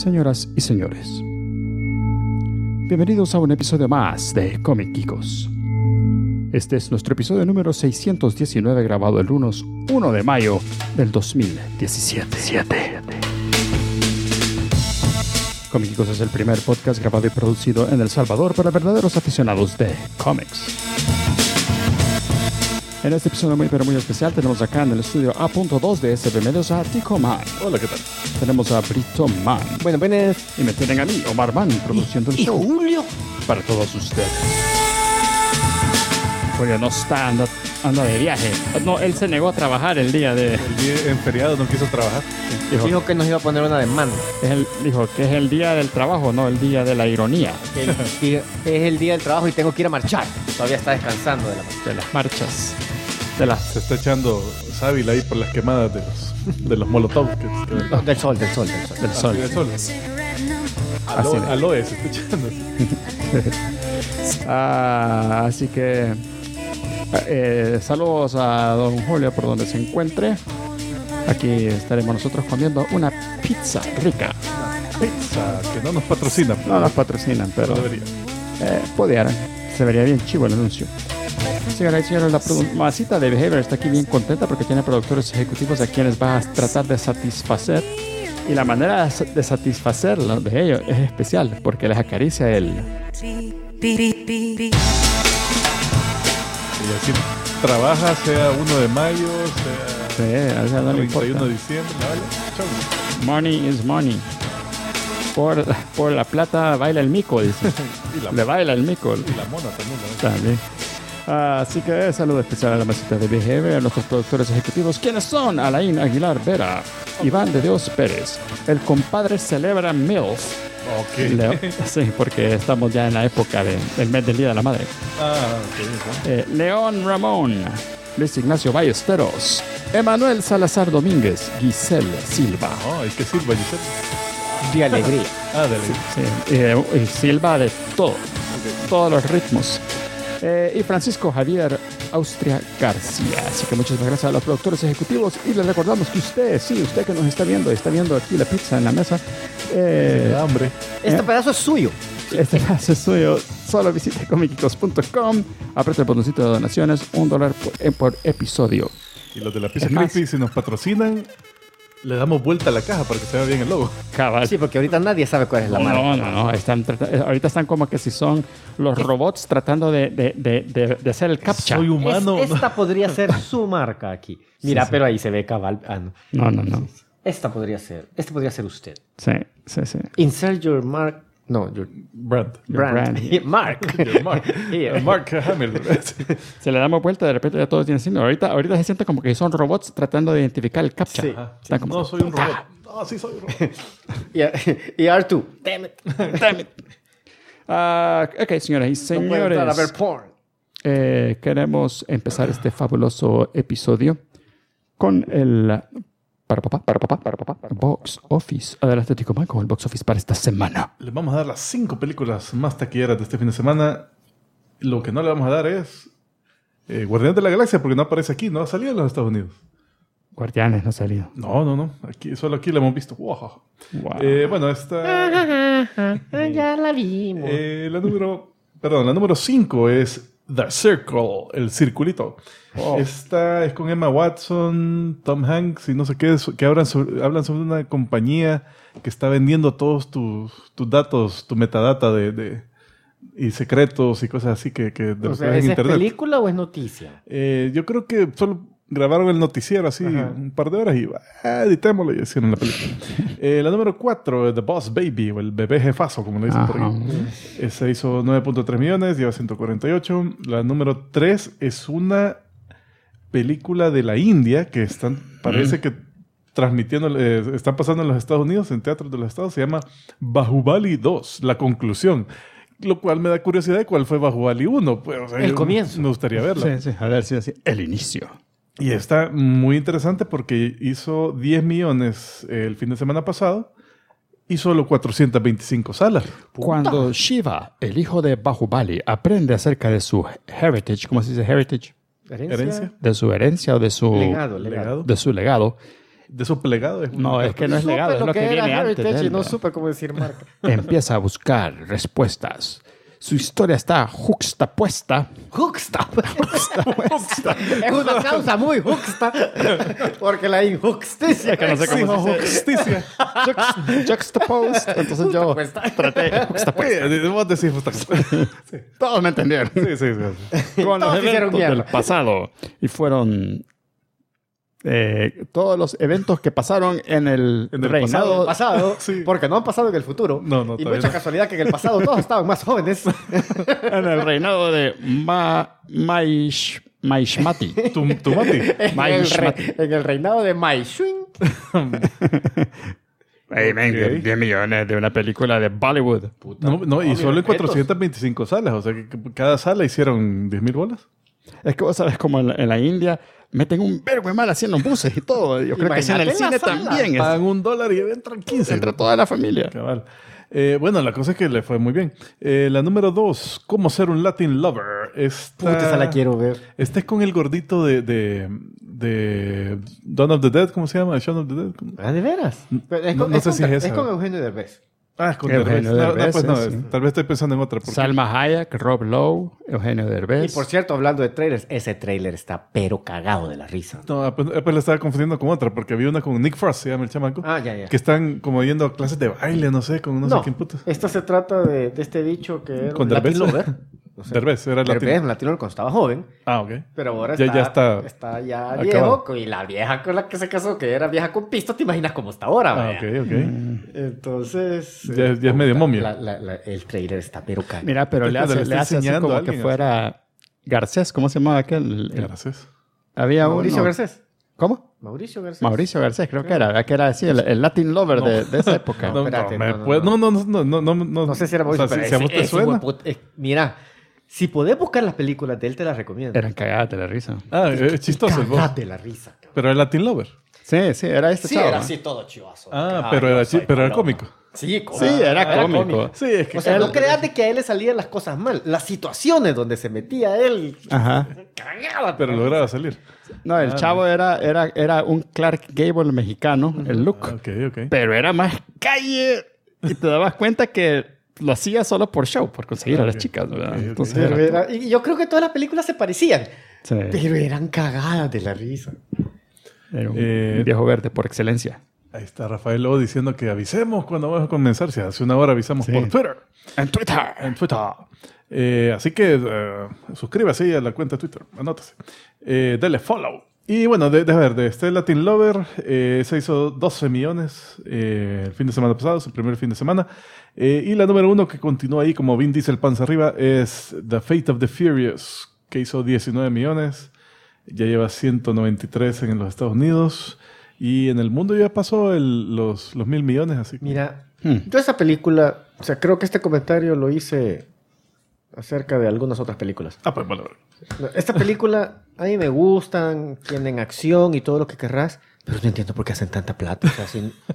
Señoras y señores, bienvenidos a un episodio más de Comic Geekos. Este es nuestro episodio número 619, grabado el lunes 1 de mayo del 2017. Comic Geekos es el primer podcast grabado y producido en El Salvador para verdaderos aficionados de cómics. En este episodio muy especial tenemos acá en el estudio A.2 de SB Medios a Tico Man. Hola, ¿qué tal? Tenemos a Brito Man. Buenas. Y me tienen a mí, Omar Man, produciendo el show. ¿Y Julio? Para todos ustedes. Julio no está, anda de viaje. No, él se negó a trabajar el día de... El día en feriado no quiso trabajar. Dijo que nos iba a poner una demanda. Dijo que es el día del trabajo, no el día de la ironía. Es el día del trabajo y tengo que ir a marchar. Todavía está descansando de las marchas. Se está echando sábila ahí por las quemadas de los molotov. Del sol. Aloe se está echando. Así que saludos a don Julio por donde se encuentre. Aquí estaremos nosotros comiendo una pizza rica. Pizza que no nos patrocinan. No nos patrocinan, pero debería. Pudieran. Se vería bien chivo el anuncio. Señoras y señores, la masita de Behavior está aquí bien contenta porque tiene productores ejecutivos a quienes va a tratar de satisfacer. Y la manera de satisfacerlos de ellos es especial porque les acaricia el... Y así trabaja, sea 1 de mayo, sea no 31 de diciembre, ¿vale? Chau. Money is money. Por la plata baila el mico, dice. Le baila el mico. Y la mona también. También. Así que saludo especial a la masita de Behavior, a nuestros productores ejecutivos, quienes son Alain Aguilar Vera, Iván de Dios Pérez, el compadre celebra MILF. Okay. Sí, porque estamos ya en la época del mes del Día de la Madre. Okay. León Ramón, Luis Ignacio Ballesteros, Emanuel Salazar Domínguez, Giselle Silva. ¿Y qué Silva, Giselle? De alegría. De alegría. Sí, y Silva de todo, todos los ritmos. Y Francisco Javier Austria García. Así que muchas gracias a los productores ejecutivos y les recordamos que usted que nos está viendo aquí la pizza en la mesa. Da hambre. Este pedazo es suyo. Este pedazo es suyo. Solo visite comicicos.com, apriete el botoncito de donaciones, $1 por episodio. Y los de la pizza creepy, si nos patrocinan, le damos vuelta a la caja para que se vea bien el logo. Cabal. Sí, porque ahorita nadie sabe cuál es la marca. No. Ahorita están como que si son los robots tratando de hacer el captcha. Soy humano. Esta podría ser su marca aquí. Mira, pero ahí se ve cabal. No. Este podría ser usted. Sí. Insert your mark. No, your brand. Mark. Your mark. Mark Hamill. Se le damos vuelta, de repente ya todos tienen signo. Ahorita se siente como que son robots tratando de identificar el captcha. Sí. Como, no, soy un robot. No, sí soy un robot. y R2. Damn it. Ok, señoras y señores. No puedo entrar a ver porn. Queremos empezar este fabuloso episodio con el... Para papá. Box Office. Adelante, Tico Man, con el Box Office para esta semana. Le vamos a dar las 5 películas más taquilleras de este fin de semana. Lo que no le vamos a dar es Guardianes de la Galaxia, porque no aparece aquí, no ha salido en los Estados Unidos. Guardianes no ha salido. No. Solo aquí la hemos visto. Wow. Bueno, esta... Ya la vimos. La número 5 es The Circle, el circulito. Esta es con Emma Watson, Tom Hanks y no sé qué, que hablan sobre una compañía que está vendiendo todos tus datos, tu metadata y secretos y cosas así que de lo que ves en internet. ¿Es película o es noticia? Yo creo que solo grabaron el noticiero así un par de horas y editémoslo y hicieron la película. La número 4, The Boss Baby, o el bebé jefazo, como le dicen por ahí. Esa hizo 9.3 millones, lleva 148. La número 3 es una película de la India que parece que transmitiendo, están pasando en los Estados Unidos, en teatros de los Estados. Se llama Bahubali 2, La Conclusión. Lo cual me da curiosidad de cuál fue Bahubali 1. Pues, el comienzo. Me gustaría verla. Sí. A ver si así. El inicio. Y está muy interesante porque hizo 10 millones el fin de semana pasado y solo 425 salas. Cuando Shiva, el hijo de Bahubali, aprende acerca de su heritage, ¿cómo se dice heritage? ¿Herencia? De su herencia o de su legado. De su legado. de su plegado. No, es que no es legado, es lo que viene antes de Heritage y él. no supe cómo decir marca. Empieza a buscar respuestas. Su historia está juxtapuesta. Juxta. Es una causa muy juxta. Porque la injusticia. Que no sé cómo se dice. Justicia. Juxtaposed. Entonces yo traté juxtapuesta. Vos decís justicia. Sí, Todos me entendieron. sí, sí. Con los Todos hicieron eventos del mierda. pasado. Y fueron todos los eventos que pasaron en el En el reinado. El pasado, Sí. porque no han pasado en el futuro. No, y todavía mucha no. casualidad que en el pasado todos estaban más jóvenes. En el reinado de Maishmati. Tumati. En el reinado de Mai Shun. Hey, man, Ok. 10 millones de una película de Bollywood. No, y solo en objetos. 425 salas. O sea, que cada sala hicieron 10,000 bolas. Es que vos sabes como en la India meten un verbo de mal haciendo buses y todo. Yo creo que así en el Imagínate cine en la sala. también. Pagan $1 y entran 15. Entre toda la familia. Cabal. Bueno, la cosa es que le fue muy bien. La número 2, ¿Cómo ser un Latin lover? Puta, esa la quiero ver. Este es con el gordito de Dawn of the Dead, ¿cómo se llama? Shaun of the Dead. ¿Ah, de veras? Pero es No- con, no es sé con- si es es esa. con Eugenio Derbez. Ah, es con Eugenio Derbez. Derbez, pues no, sí. tal vez estoy pensando en otra. porque- Salma Hayek, Rob Lowe, Eugenio Y Derbez. por cierto, hablando de trailers, ese trailer está pero cagado de la risa. No, pues la estaba confundiendo con otra, porque había una con Nick Frost, se llama el chamaco. Ah, ya. Que están como yendo a clases de baile, no sé, con no sé No, quién puta. esto se trata de este bicho que era ¿Con un Derbez? Latin lover. O sea, Derbez, era Derbez, latino. un latino cuando estaba joven, Ah, ok. pero ahora Ya está ya acabado. viejo. Y la vieja con la que se casó, que era vieja con pisto, te imaginas cómo está ahora, Ah, vaya. ok. Entonces... Ya es medio momia. El trailer está pero cagado. Mira, pero Es le cuando hace, le le está hace así enseñando como a que alguien, fuera Garcés. ¿Cómo se llamaba aquel? Gracias. Había Mauricio uno. Garcés. ¿Cómo? Mauricio Garcés. Mauricio Garcés, creo que era. Que era así, el Latin Lover de esa época. No, espérate, me no, puede- no. No sé si era Mauricio, O sea, pero si a vos te suena. mira, si podés buscar las películas de él, te las recomiendo. Eran cagadas de la risa. Ah, es chistoso el voz. Cagate la risa. cabrón. Pero era Latin Lover. Sí, era este Sí, chavo. era así todo chivazo. Ah, Ay, pero yo era, soy pero era paloma. cómico. Sí, Sí, era cómico. Sí, es que O sea, no creas de que a él le salían las cosas mal. Las situaciones donde se metía él, Ajá. cagaba. pero lograba salir. No, el chavo era un Clark Gable mexicano, el look. Ok. Pero era más calle. Y te dabas cuenta que lo hacía solo por show, por conseguir a las chicas, ¿verdad? ok. Entonces Pero era- y yo creo que todas las películas se parecían. sí, Pero eran cagadas de la risa. era un viejo verde por excelencia. Ahí está Rafael Lobo diciendo que avisemos cuando vamos a comenzar. Si hace una hora avisamos Sí. por Twitter. En Twitter. En Twitter. Así que suscríbase a la cuenta de Twitter. Anótese. Dele follow. Y bueno, de este Latin Lover se hizo 12 millones el fin de semana pasado, su primer fin de semana. Y la número 1 que continúa ahí como Vin Diesel panza arriba es The Fate of the Furious, que hizo 19 millones. Ya lleva 193 en los Estados Unidos. Y en el mundo ya pasó los 1,000 millones. Así que Mira, yo esa película, o sea, creo que este comentario lo hice acerca de algunas otras películas. pues bueno. Esta película a mí me gustan, tienen acción y todo lo que querrás, pero no entiendo por qué hacen tanta plata. O sea,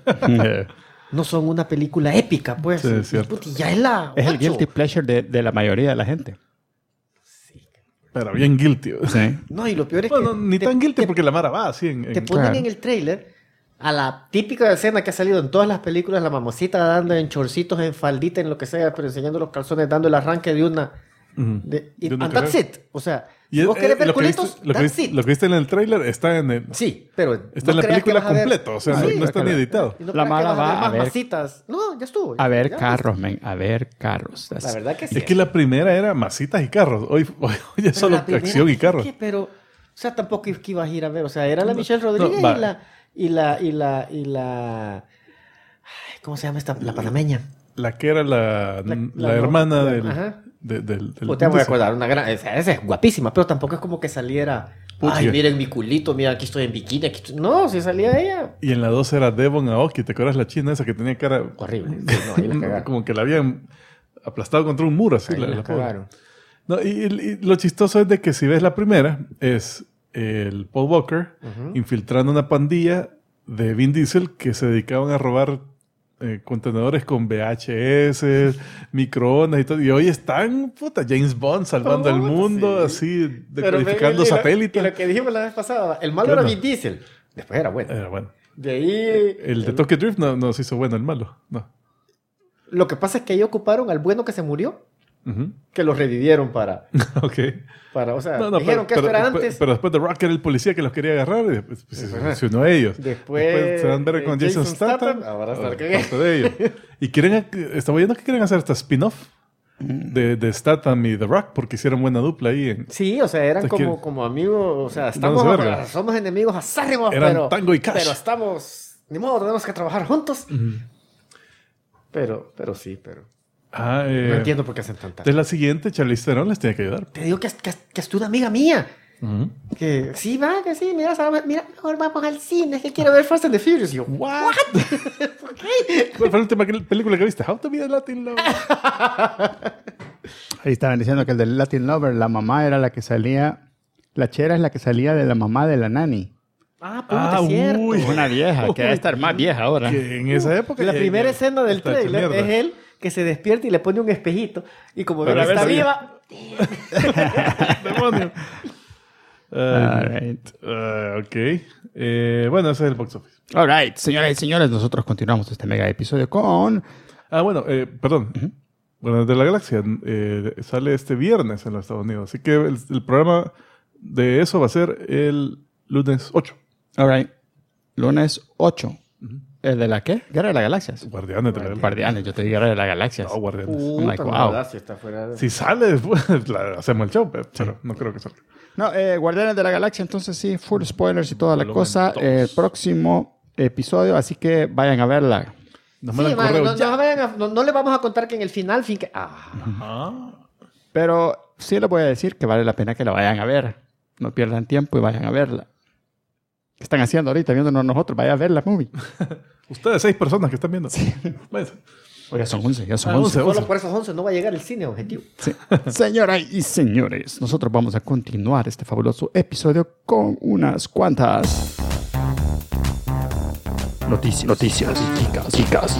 no son una película épica, pues. Sí, es cierto. Puta, ya es la Es el 8. guilty pleasure de la mayoría de la gente. Pero bien guilty. Sí. No, y lo peor es Bueno, que ni tan guilty porque la Mara va así te ponen Claro. en el trailer a la típica escena que ha salido en todas las películas, la mamosita dando en chorcitos, en faldita, en lo que sea, pero enseñando los calzones, dando el arranque de una... Ujú. De, De una and that's carrera. it. O sea, Y si vos querés ver lo que viste- culitos, lo que that's viste- it. lo que viste en el trailer está en el, Sí, pero está en la creas que película vas a ver- completo, o sea, Sí, no está ni editado. y no La creas que mala vas va ver a más ver- masitas. No, ya estuvo. A ver ya, carros, men. A ver carros. La verdad que sí. Es que la primera era masitas y carros. Hoy ya es Pero solo la primera, acción y carros. ¿qué? Pero, o sea, tampoco es que ibas a ir a ver. O sea, era la Michelle Rodríguez va. y la... Ay, ¿cómo se llama esta? La panameña. La que era la la- hermana la- del... ajá. del Pues te voy a acordar, una gran... Esa es guapísima, pero tampoco es como que saliera... Pucha. Ay, miren mi culito, mira, aquí estoy en bikini. Aquí estoy... No, si salía ella. Y en la 2 era Devon Aoki. ¿Te acuerdas la china esa que tenía cara... Horrible. Sí, no, ahí la cagaron. como que la habían aplastado contra un muro así. Ahí la pobre. cagaron. No, y lo chistoso es de que si ves la primera, es el Paul Walker infiltrando una pandilla de Vin Diesel que se dedicaban a robar contenedores con VHS, microondas y todo. Y hoy están, puta, James Bond salvando al mundo, sí. así, Pero decodificando y lo satélites. que dijimos la vez pasada, el malo ¿Qué era onda? Vin Diesel. Después era bueno. Era bueno. De ahí... El de Tokyo Drift no se hizo bueno, el malo. No. Lo que pasa es que ahí ocuparon al bueno que se murió, Ujú. que lo revivieron para... Ok. o sea, No, dijeron que esto era antes. Pero después de Rock era el policía que los quería agarrar y después se unió a ellos. Después se dan ver con Jason Statham. Ahora está parte de ellos. Y estaba viendo que quieren hacer esta spin-off de Statham y The Rock porque hicieron buena dupla ahí. Sí, o sea, eran Entonces, como amigos, o sea, Dándose verga. somos enemigos acérrimos, Eran Tango y Cash. pero estamos, ni modo, tenemos que trabajar juntos. Pero sí. No entiendo por qué hacen tanta. De la siguiente, Charlize Theron les tiene que ayudar. Te digo que es una amiga mía. Ujú. Que sí, mira, mejor vamos al cine, es que quiero ver Fast and the Furious. Y yo, ¿what? ¿Por qué? ¿Cuál fue la última película que viste? How to be a Latin Lover. Ahí estaban diciendo que el del Latin Lover, la mamá era la que salía... La chera es la que salía de la mamá de la nani. Puta, es cierto. uy. Una vieja, que debe estar más vieja ahora. Que en esa época... La primera escena del está hecha trailer mierda. es él que se despierta y le pone un espejito. Y como ve Para que está ver si- viva, ¡Demonio! All right. Ok. Bueno, ese es el box office. All right, señoras y señores, nosotros continuamos este mega episodio con... Bueno, perdón. Bueno, de la Galaxia sale este viernes en los Estados Unidos. Así que el programa de eso va a ser el lunes 8. All right. Lunes 8. ¿El de la qué? Guerra de las Galaxias. Guardianes de la Galaxia. Guardianes, yo te dije Guerra de las Galaxias. No, Guardianes. I'm like, puta, wow. no, si está fuera de... Si sale después, hacemos el show, pero no creo que salga. No, Guardianes de la Galaxia, entonces sí, full spoilers y toda la Volumen cosa. 2. El próximo episodio, así que vayan a verla. Nos Sí, mandan mano, correo ya. no le vamos a contar que en el final... Pero sí les voy a decir que vale la pena que la vayan a ver. No pierdan tiempo y vayan a verla. ¿Qué están haciendo ahorita viéndonos nosotros? Vayan a ver la movie. Ustedes, 6 personas que están viendo. Váyanse. Oye, son 11, ya son 11. 11. Solo por esos 11 no va a llegar el cine objetivo. Sí. Señoras y señores, nosotros vamos a continuar este fabuloso episodio con unas cuantas noticias, chicas.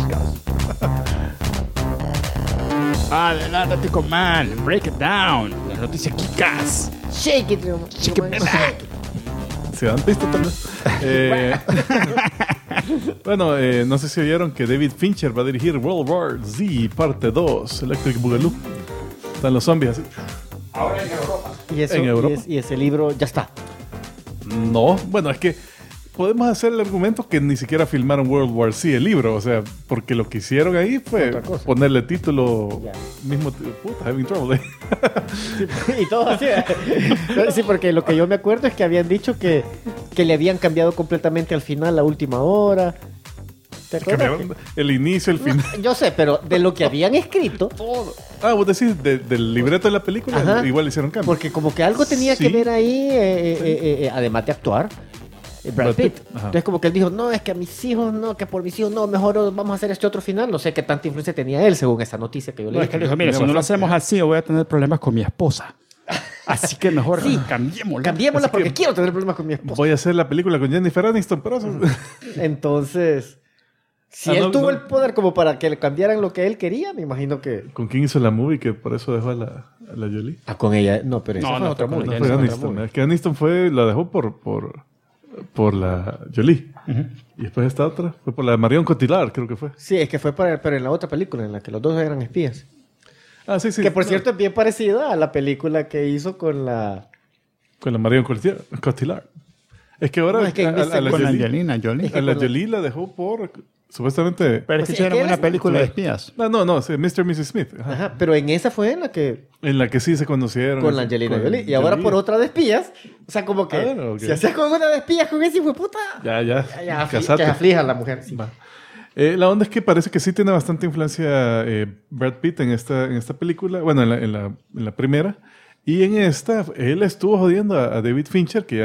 Adelante, man. Break it down. Las noticias chicas. Shake it, Shake it back. ¿Se han visto tal vez? Bueno, no sé si oyeron que David Fincher va a dirigir World War Z parte 2, Electric Boogaloo. Están los zombies así. Y, eso, En Europa. y ese libro ya está. No, bueno, es que podemos hacer el argumento que ni siquiera filmaron World War Z, el libro, o sea, porque lo que hicieron ahí fue Otra cosa. ponerle título Ya. mismo, puta, having trouble. Y todo así. Sí, porque lo que yo me acuerdo es que habían dicho que le habían cambiado completamente al final, la última hora. ¿Te acuerdas? Cambiaron el inicio, el final. Yo sé, pero de lo que habían escrito, Vos decís del libreto de la película, Ajá. igual hicieron cambios. porque como que algo tenía Sí. que ver ahí, además de actuar, Brad Pitt. Ajá. Entonces como que él dijo, no, es que a mis hijos, no, que por mis hijos, no, mejor vamos a hacer este otro final. No sé qué tanta influencia tenía él, según esa noticia que yo No, leí. es que le dijo, mire, si no lo hacemos así, yo voy a tener problemas con mi esposa. Así que mejor Sí. cambiémosla. Cambiémosla Así porque que- quiero tener problemas con mi esposa. Voy a hacer la película con Jennifer Aniston, pero eso... Entonces, si él no, tuvo no. el poder como para que le cambiaran lo que él quería, me imagino que... ¿Con quién hizo la movie que por eso dejó a la Jolie? Con ella. No, pero esa No, fue no, otra con movie. No ella fue es otra Aniston. Es que Aniston la dejó por la Jolie. Y después esta otra fue por la de Marion Cotillard, creo que fue. Sí, es que fue pero en la otra película, en la que los dos eran espías. Ah, sí, sí. Que por No, cierto es bien parecida a la película que hizo con la... con la Marion Cotillard. Es que ahora No, es que en a ese- la Con Jolie, Angelina Jolie. a la Jolie la dejó por supuestamente... Pero es Pues que sí, es hicieron que una él- película de espías. No, sí, Mr. y Mrs. Smith. Ajá. Ajá, pero en esa fue en la que... En la que sí se conocieron. Con la Angelina con Jolie. Y ahora Jolie. por otra de espías. O sea, como que... Ah, bueno, ok. Si haces con una de espías con ese hijo de puta... Ya. Ya, Casate. que aflija a la mujer. Sí. Va. La onda es que parece que sí tiene bastante influencia Brad Pitt en esta película. Bueno, en la primera. Y en esta, él estuvo jodiendo a David Fincher, que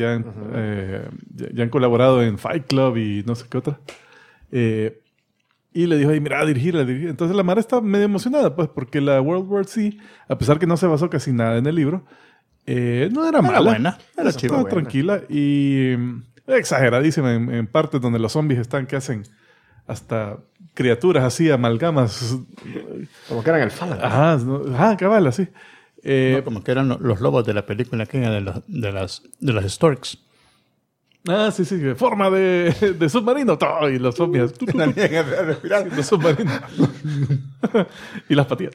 ya han colaborado en Fight Club y no sé qué otra. Y le dijo, mira, dirigirla. Entonces la Mara está medio emocionada, pues, porque la World War Z, a pesar que no se basó casi nada en el libro, no era mala. buena, era Estaba chiva, buena. tranquila y exageradísima en partes donde los zombies están que hacen hasta criaturas así, amalgamas. Como que eran el fan. Ajá, cabal, así. No, como que eran los lobos de la película aquella de las Storks. Ah, sí, forma de submarino. Todo, y los zombies. Respirar. Los submarinos. Y las patillas.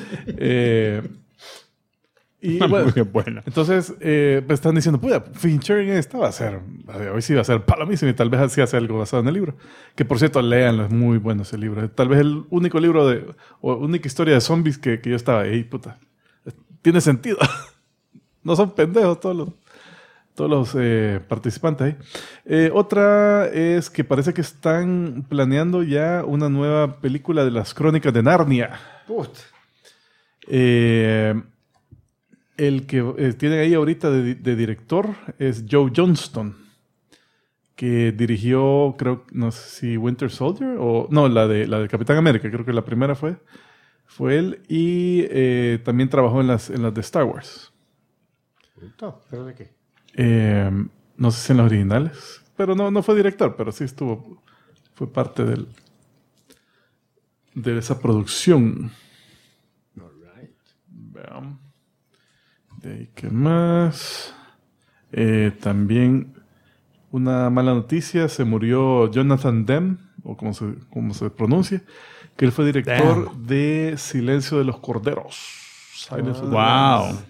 Y bueno, Muy buena. entonces me están diciendo, puya, Fincher en esta va a ser, hoy sí va a ser palomísimo y tal vez así hace algo basado en el libro. Que por cierto, léanlo, es muy bueno ese libro. Tal vez el único libro o única historia de zombies que yo estaba ahí, puta. Tiene sentido. No son pendejos todos los participantes ahí. Otra es que parece que están planeando ya una nueva película de las Crónicas de Narnia. El que tienen ahí ahorita de director es Joe Johnston, que dirigió, creo, no sé si Winter Soldier o no, la de Capitán América, creo que la primera fue él, y también trabajó en las de Star Wars. ¿Pero de qué? No sé si en las originales, pero no fue director, pero sí fue parte de esa producción. Veamos. De ahí, ¿qué más? También una mala noticia, se murió Jonathan Demme, o como se pronuncia, que él fue director de Silencio de los Corderos. Silence of the Lambs.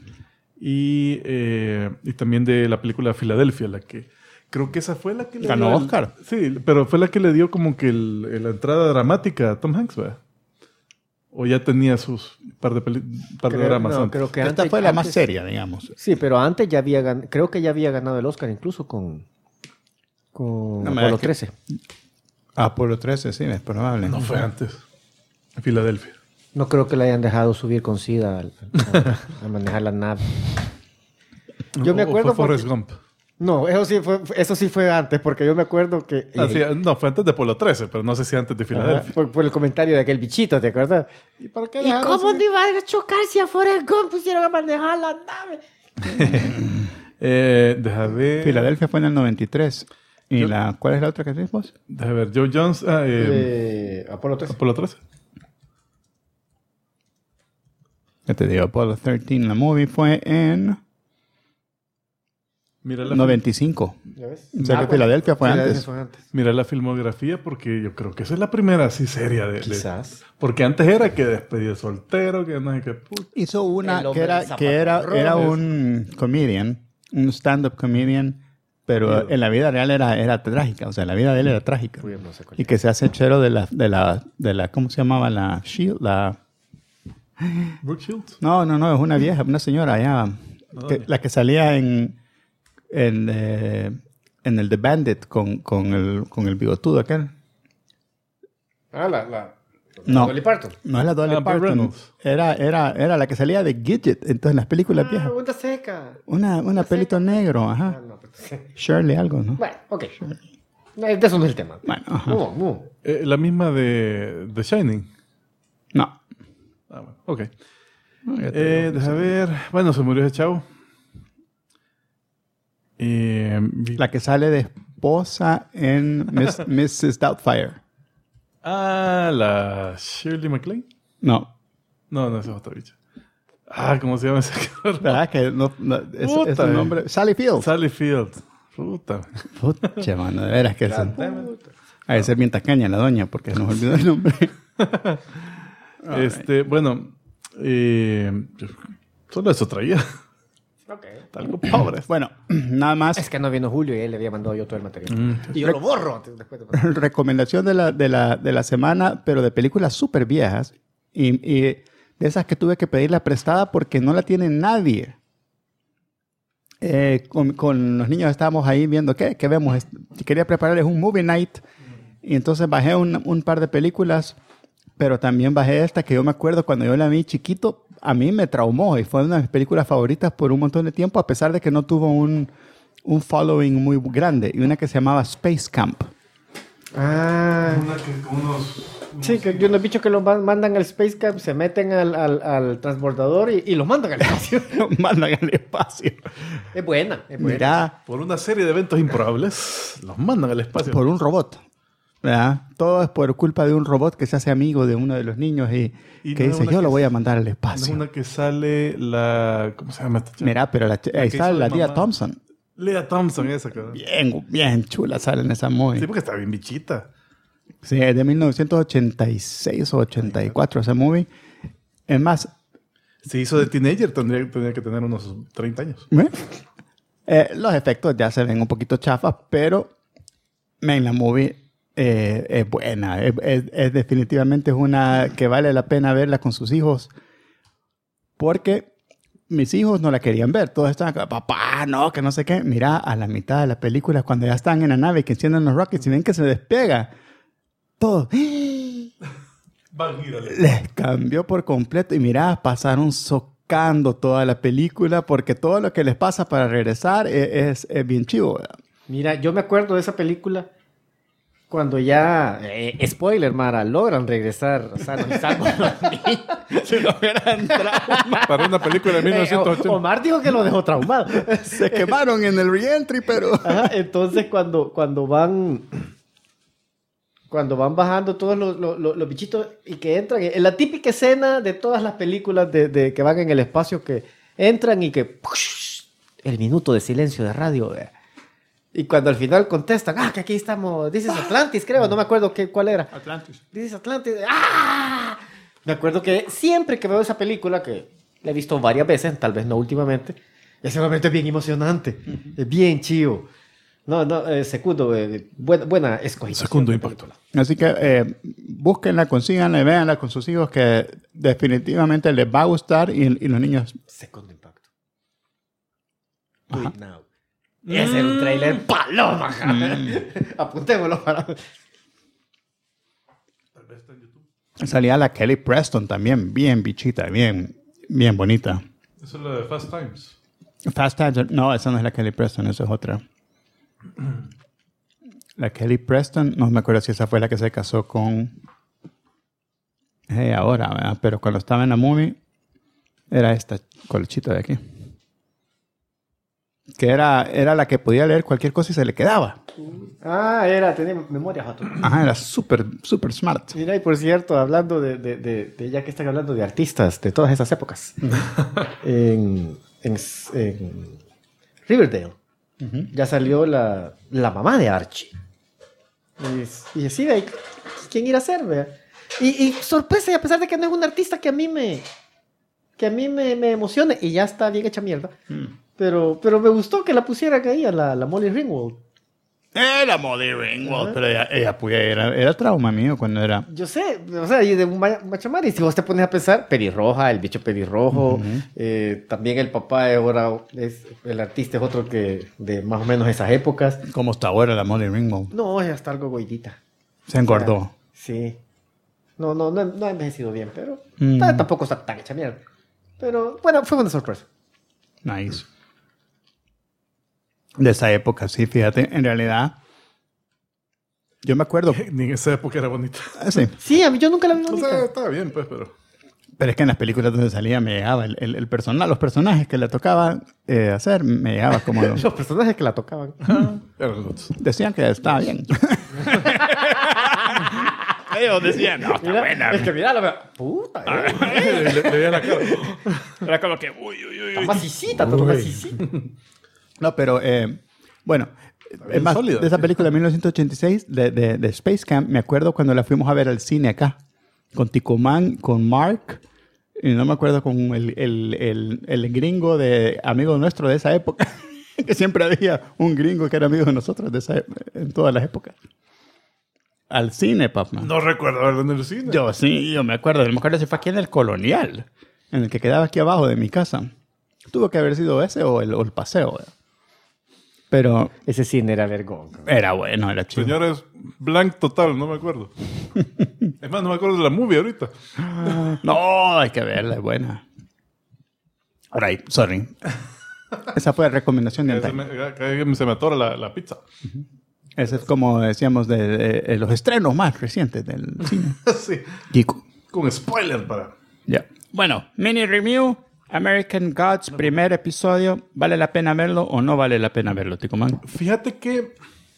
Y también de la película Filadelfia, la que creo que esa fue la que le ganó dio Oscar. Sí, pero fue la que le dio como que la entrada dramática a Tom Hanks, ¿verdad? O ya tenía sus par de dramas antes. Creo que Esta antes, fue la más seria, digamos. Sí, pero antes ya creo que ya había ganado el Oscar incluso con Apolo 13. Apolo 13, sí, es probable. No fue antes. En Filadelfia. No creo que le hayan dejado subir con SIDA a manejar la nave. Yo me acuerdo O fue Forrest Gump. No, eso sí fue antes, porque yo me acuerdo que... No, fue antes de Apolo 13, pero no sé si antes de Filadelfia. Por el comentario de aquel bichito, ¿te acuerdas? ¿Y para qué ¿Y cómo no iban a chocar si a Forrest Gump pusieron a manejar la nave? Deja ver. Filadelfia fue en el 93. ¿Y cuál es la otra que decís vos? Deja ver. Joe Jones. Apolo 13. Apolo 13. Ya te digo, Apollo 13, la movie fue en Mira 95. ¿Ya ves? O sea que Filadelfia fue antes. Mira la filmografía porque yo creo que esa es la primera así seria de... Quizás. Porque antes era que despedido soltero, que no sé qué... Hizo una El hombre del zapato que era rojo. un comedian, un stand-up comedian, pero en la vida real era trágica. O sea, la vida de él era trágica. Uy, no sé cuál Y que se hace chero de la ¿cómo se llamaba? La Shield, Brooke Shields. No, es una vieja, una señora allá. La que salía en el The Bandit con el bigotudo aquel. No. Dolly Parton. No es la Dolly Burt Parton. Reynolds. Era la que salía de Gidget. Entonces, en las películas viejas. Punta seca. Una pelito negro, ajá. No, pero... Shirley algo, ¿no? Bueno, ok. De eso no es el tema. Bueno, ajá. No. La misma de The Shining. No. Ah, bueno. Ok. Deja ver. Bueno, se murió ese chavo. La que sale de esposa en Mrs. Doubtfire. La Shirley MacLaine. No. No, esa es otra bicha. ¿Cómo se llama ese actor? ¿Verdad que no es Puta, un nombre? Sally Field. Sally Field. Puta. Pucha, mano, de veras que es. Ha de ser bien tacaña la doña porque nos olvidó el nombre. Bueno, solo eso traía. Ok. Algo pobres. Bueno, nada más. Es que no vino Julio y él le había mandado yo todo el material. Y yo lo borro después de... Recomendación de la semana, pero de películas súper viejas. Y de esas que tuve que pedirla prestada porque no la tiene nadie. Con los niños estábamos ahí viendo qué vemos. Quería prepararles un movie night. Y entonces bajé un par de películas. Pero también bajé esta que yo me acuerdo cuando yo la vi chiquito. A mí me traumó y fue una de mis películas favoritas por un montón de tiempo, a pesar de que no tuvo un following muy grande. Y una que se llamaba Space Camp. Una que con unos... Sí, que hay unos bichos que los mandan al Space Camp, se meten al transbordador y los mandan al espacio. Los mandan al espacio. Es buena. Mirá, Por una serie de eventos improbables, los mandan al espacio. por un robot. ¿Verdad? Todo es por culpa de un robot que se hace amigo de uno de los niños y Y que no dice, una yo que lo voy a es- mandar al Es espacio. una que sale la... ¿Cómo se llama esta chica? Mira, pero ahí que está hizo la de tía mamá. Thompson. Lea Thompson esa, cabrón. Bien chula sale en esa movie. Sí, porque está bien bichita. Sí, es de 1986 o 84 esa movie. Es más... Se hizo de teenager, tendría que tener unos 30 años. Los efectos ya se ven un poquito chafas, pero la movie es buena. Es definitivamente una que vale la pena verla con sus hijos. Porque mis hijos no la querían ver. Todos estaban, papá, no, que no sé qué. Mira, a la mitad de la película, cuando ya están en la nave y que encienden los rockets y ven que se despega, todo les cambió por completo. Y mira, pasaron socando toda la película porque todo lo que les pasa para regresar es bien chivo, ¿verdad? Mira, yo me acuerdo de esa película cuando ya, spoiler, Mara, logran regresar sanos y salvos los niños. Se lo hubieran traumado. Para una película de 1980. Omar dijo que lo dejó traumado. Se quemaron en el reentry, pero... Ajá, entonces cuando van bajando todos los bichitos y que entran, en la típica escena de todas las películas de que van en el espacio, que entran y que ¡push! El minuto de silencio de radio, y cuando al final contestan, que aquí estamos, This is Atlantis, creo, no me acuerdo cuál era. Atlantis. This is Atlantis. Me acuerdo que siempre que veo esa película, que la he visto varias veces, tal vez no últimamente, ese momento es bien emocionante, es bien chivo. Segundo, buena escogida. Segundo impacto. Así que búsquenla, consíganla y véanla con sus hijos, que definitivamente les va a gustar y los niños... Segundo impacto. Do it now. Ese era un trailer paloma. Apuntémoslo para... Salía la Kelly Preston también, bien bichita, bien bonita. Eso es lo de Fast Times. Fast Times, no, esa no es la Kelly Preston, esa es otra. La Kelly Preston, no me acuerdo si esa fue la que se casó con... ahora, ¿verdad? Pero cuando estaba en la movie, era esta colchita de aquí. Que era la que podía leer cualquier cosa y se le quedaba. Tenía memoria, Joto. Ajá, era súper smart. Mira, y por cierto, hablando de ya que están hablando de artistas de todas esas épocas, en Riverdale ya salió la mamá de Archie. Y así, ¿quién irá a ser? ¿Vea? Y sorpresa, y a pesar de que no es un artista que a mí me emocione, y ya está bien hecha mierda. Pero me gustó que la pusieran ahí a la Molly Ringwald. Era Molly Ringwald, pero ella era trauma mío cuando era... Yo sé, o sea, y de un machamar, y si vos te pones a pensar, pelirroja, el bicho pelirrojo, también el papá ahora el artista es otro que de más o menos esas épocas. ¿Cómo está ahora la Molly Ringwald? No, ella está algo goidita. Se engordó. Sí. No ha envejecido bien, pero tampoco está tan hecha mierda. Pero bueno, fue una sorpresa. Nice. De esa época, sí, fíjate, en realidad, yo me acuerdo... Ni en esa época era bonita. Sí. Sí, a mí yo nunca la vi O bonita. sea, estaba bien, pues, pero... Pero es que en las películas donde salía me llegaba el personaje, los personajes que le tocaba hacer, me llegaba como... Los personajes que la tocaban. Eran los otros. Decían que estaba bien. Ellos decían, no, está buena. Es que mira, puta. Le veía la cara. Era como que, uy. Está macicita, todo macicita. No, pero, bueno, es más, sólido. de esa película de 1986, de Space Camp, me acuerdo cuando la fuimos a ver al cine acá, con Ticomán, con Mark, y no me acuerdo con el gringo de amigo nuestro de esa época, que siempre había un gringo que era amigo de nosotros en todas las épocas. Al cine, papá. No recuerdo verlo en el cine. Yo me acuerdo si fue aquí en el Colonial, en el que quedaba aquí abajo de mi casa. Tuvo que haber sido ese o el paseo, ¿verdad? Pero Ese cine era vergón. era bueno, era chido. Señores, blank total, no me acuerdo. Es más, no me acuerdo de la movie ahorita. No, hay que verla, es buena. Alright, sorry. Esa fue la recomendación de antaño. Se me atora la pizza. Ese es como decíamos de los estrenos más recientes del cine. Sí. Kiko. Con spoiler para... Ya. Bueno, mini review. American Gods, primer episodio. ¿Vale la pena verlo o no vale la pena verlo, Ticomán? Fíjate que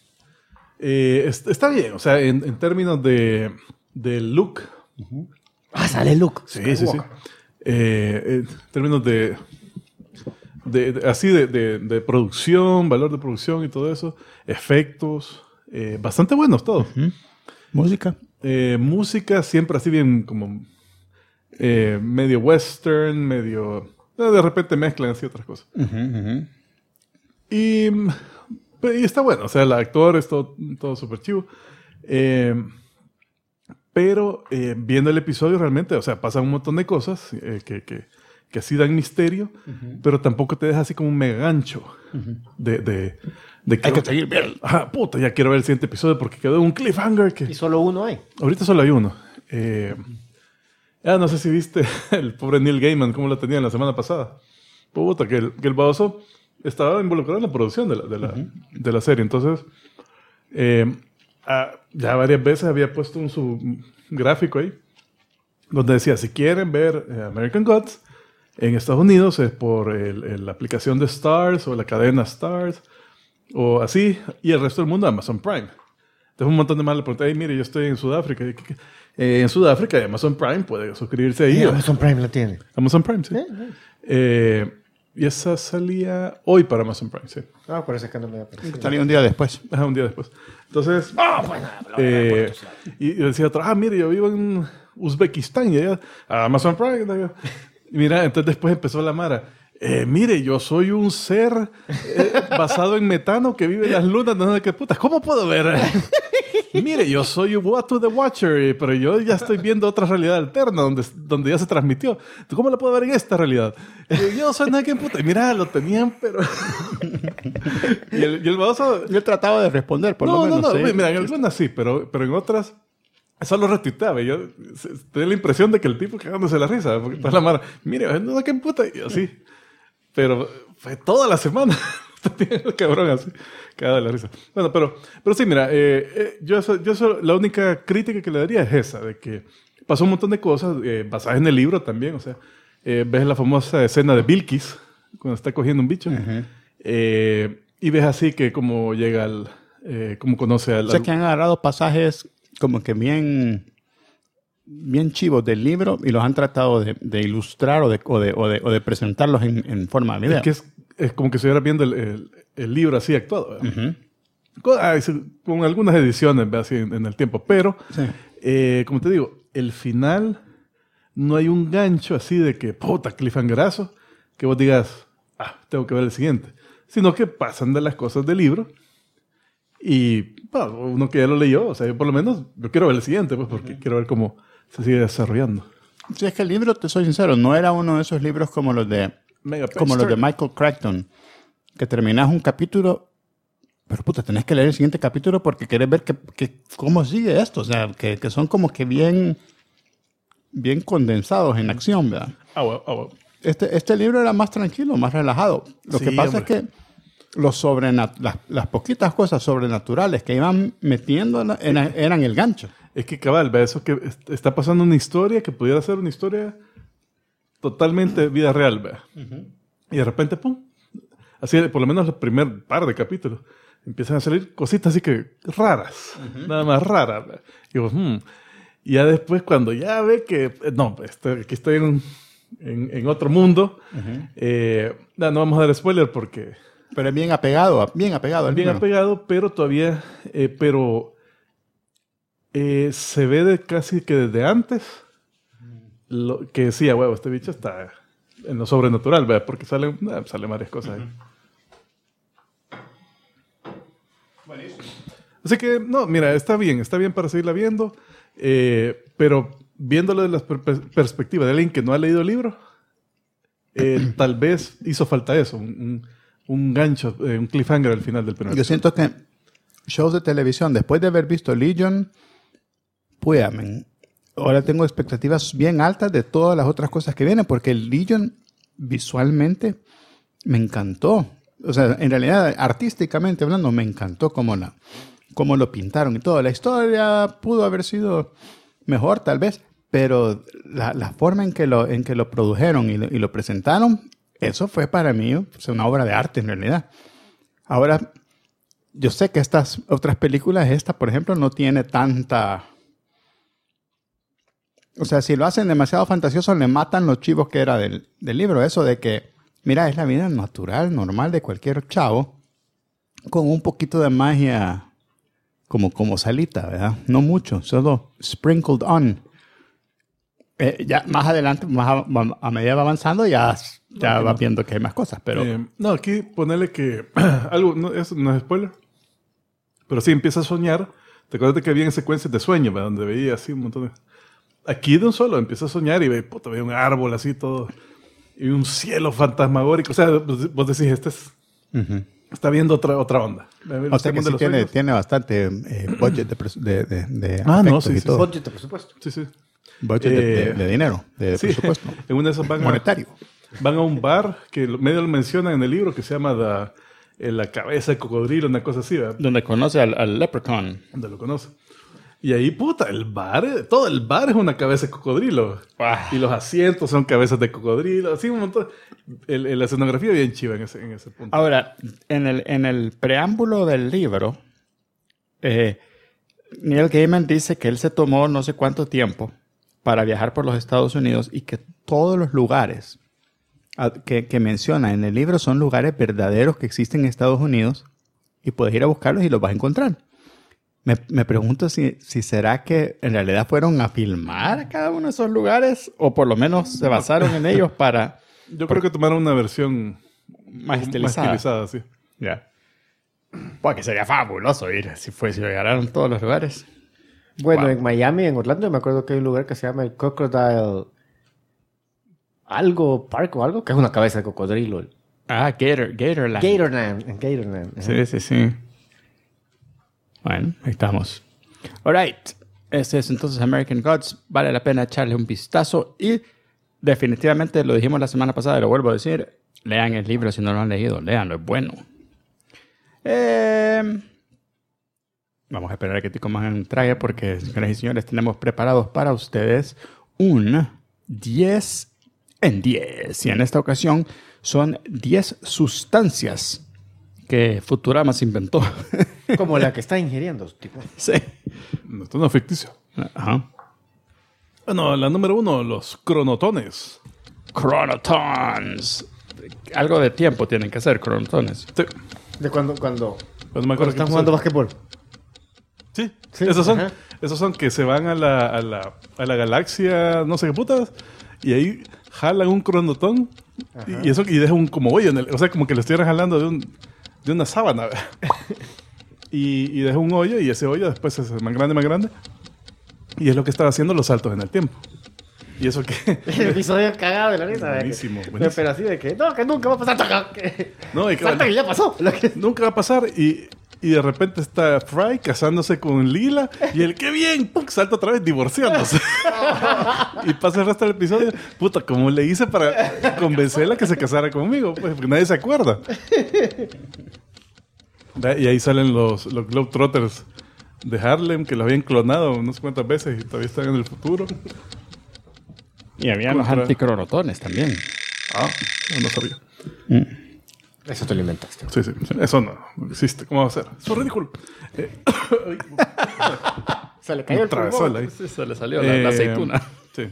está bien. O sea, en términos de look. Sale Luke. Sí. En términos de así de producción, valor de producción y todo eso, efectos, bastante buenos todos. Música. Música siempre así bien como medio western, medio... de repente mezclan así otras cosas. Y está bueno, o sea, el actor es todo súper chivo. Pero viendo el episodio realmente, o sea, pasan un montón de cosas que así dan misterio, pero tampoco te deja así como un mega gancho de que hay que seguir viendo. Puta, ya quiero ver el siguiente episodio porque quedó un cliffhanger que... Y solo uno hay. Ahorita solo hay uno. No sé si viste el pobre Neil Gaiman, cómo lo tenía la semana pasada. Puta, que el baboso estaba involucrado en la producción de la serie. Entonces, ya varias veces había puesto su gráfico ahí, donde decía, si quieren ver American Gods en Estados Unidos es por la aplicación de Starz o la cadena Starz, o así, y el resto del mundo Amazon Prime. Entonces un montón de más le pregunté, hey, mire, yo estoy en Sudáfrica. En Sudáfrica Amazon Prime puede suscribirse ahí. Amazon Prime lo tiene. Amazon Prime, sí. Y esa salía hoy para Amazon Prime, sí. Por eso es que no me apareció. Salía un día después. Un día después. Entonces, y decía otro, mire, yo vivo en Uzbekistán y allá, Amazon Prime. Y mira, entonces después empezó la mara. Mire, yo soy un ser basado en metano que vive en las lunas. No sé qué putas. ¿Cómo puedo ver? Mire, yo soy Watu the Watcher, pero yo ya estoy viendo otra realidad alterna donde ya se transmitió. ¿Cómo la puedo ver en esta realidad? Yo soy nada que puta. Y mira, lo tenían, pero... y el baboso... Yo trataba de responder, por lo menos. No. Sí. Mira, en algunas sí, pero en otras... Solo retuiteaba. Yo tenía la impresión de que el tipo cagándose la risa. Porque toda la mara, mire, no sé qué puta. Y así. Pero fue toda la semana. Cabrón, así. Cagado de la risa. Bueno, pero sí, mira. Yo la única crítica que le daría es esa. De que pasó un montón de cosas basadas en el libro también. O sea, ves la famosa escena de Bilquis cuando está cogiendo un bicho. Y ves así que como llega como conoce al... O sea, que han agarrado pasajes como que bien chivos del libro y los han tratado de ilustrar o de presentarlos en forma de video. Es que es como que estuviera viendo el libro así actuado. Con algunas ediciones así en el tiempo. Pero, como te digo, el final no hay un gancho así de que, puta, cliffhangerazo, que vos digas, tengo que ver el siguiente. Sino que pasan de las cosas del libro. Y uno que ya lo leyó, o sea, yo por lo menos yo quiero ver el siguiente, pues, porque quiero ver cómo se sigue desarrollando. Sí, es que el libro, te soy sincero, no era uno de esos libros como los de Michael Crichton, que terminas un capítulo, pero puta, tenés que leer el siguiente capítulo porque querés ver cómo sigue esto, o sea, que son como que bien condensados en acción, ¿verdad? Bueno. Este libro era más tranquilo, más relajado. Lo que pasa es que las poquitas cosas sobrenaturales que iban metiendo eran el gancho. Es que cabal, ve eso que está pasando una historia que pudiera ser una historia totalmente vida real, ve. Y de repente, pum, así por lo menos el primer par de capítulos empiezan a salir cositas así que raras, nada más raras, ve. Y vos, y ya después cuando ya ve que aquí estoy en otro mundo, no vamos a dar spoiler porque... Pero es bien apegado. Bien apegado, pero todavía... se ve casi que desde antes que decía, huevo, este bicho está en lo sobrenatural, ¿verdad? Porque salen varias cosas ahí. Buenísimo. Así que, no, mira, está bien para seguirla viendo, pero viéndolo de la perspectiva de alguien que no ha leído el libro, tal vez hizo falta eso, un gancho, un cliffhanger al final del primer. Yo siento que shows de televisión, después de haber visto Legion, pues, ahora tengo expectativas bien altas de todas las otras cosas que vienen, porque el Legion visualmente me encantó. O sea, en realidad, artísticamente hablando, me encantó cómo lo pintaron y todo. La historia pudo haber sido mejor, tal vez, pero la forma en que lo produjeron y lo presentaron, eso fue para mí una obra de arte en realidad. Ahora, yo sé que estas otras películas, esta, por ejemplo, no tiene tanta... O sea, si lo hacen demasiado fantasioso, le matan los chivos que era del libro. Eso de que Mira, es la vida natural, normal de cualquier chavo, con un poquito de magia como salita, ¿verdad? No mucho, solo sprinkled on. Ya más adelante, a medida va avanzando, ya va viendo que hay más cosas, pero... no, aquí ponerle que... algo, no, eso no es spoiler. Pero sí, empieza a soñar. Te acuerdas que había secuencias de sueño, ¿verdad? Donde veía así un montón de... Aquí de un solo empieza a soñar y ve, puta, ve un árbol así todo... Y un cielo fantasmagórico. O sea, vos decís, está viendo otra onda. O sea que sí tiene bastante budget de no, sí, y todo. Budget de presupuesto. Sí, sí. Budget de dinero, de sí, presupuesto. En una de esas monetario. Van a un bar que medio lo mencionan en el libro que se llama La cabeza de cocodrilo, una cosa así, ¿verdad? Donde conoce al Leprechaun. Donde lo conoce. Y ahí, puta, todo el bar es una cabeza de cocodrilo. Y los asientos son cabezas de cocodrilo. Así un montón. La escenografía bien chiva en ese punto. Ahora, en el preámbulo del libro, Neil Gaiman dice que él se tomó no sé cuánto tiempo para viajar por los Estados Unidos y que todos los lugares que menciona en el libro son lugares verdaderos que existen en Estados Unidos y puedes ir a buscarlos y los vas a encontrar. Me pregunto si será que en realidad fueron a filmar cada uno de esos lugares o por lo menos se basaron en ellos para... Yo creo que tomaron una versión más estilizada. Sí. Ya. Porque sería fabuloso ir si llegaran todos los lugares. Bueno, en Miami, en Orlando, me acuerdo que hay un lugar que se llama el Crocodile... Algo Park o algo, que es una cabeza de cocodrilo. Gatorland. Gatorland. Sí. Bueno, ahí estamos. All right. Este es entonces American Gods. Vale la pena echarle un vistazo y definitivamente, lo dijimos la semana pasada y lo vuelvo a decir, lean el libro si no lo han leído. Leanlo, es bueno. Vamos a esperar a que Tico Man traiga porque, señoras y señores, tenemos preparados para ustedes un 10 en 10. Y en esta ocasión son 10 sustancias que Futurama se inventó. Como la que está ingiriendo, tipo. Sí. No, esto no es ficticio. Ajá. Bueno, la número 1, los cronotones. Cronotons. Algo de tiempo tienen que hacer, cronotones. Sí. De cuando Me acuerdo están jugando basquetbol. Sí. Sí, Esos son que se van a la galaxia, no sé qué putas, y ahí jalan un cronotón y dejan como hoyo o sea, como que lo estuvieran jalando de una sábana. y deja un hoyo y ese hoyo después es más grande y es lo que estaba haciendo los saltos en el tiempo. Y eso que... El episodio cagado de la risa. Buenísimo. Pero así de que nunca va a pasar. No, y Salta que ya pasó. Nunca va a pasar y de repente está Fry casándose con Lila y él, ¡qué bien! ¡Pum! Salta otra vez divorciándose. Y pasa el resto del episodio. Puta, ¿cómo le hice para convencerla que se casara conmigo? Pues porque nadie se acuerda. Y ahí salen los Globetrotters de Harlem que los habían clonado no sé cuántas veces y todavía están en el futuro. Y había los anticronotones también. No sabía. Eso te lo inventaste. Sí. Eso no existe. ¿Cómo va a ser? Eso es ridículo. Se le cayó el travesola ahí. Sí, se le salió la aceituna. Sí.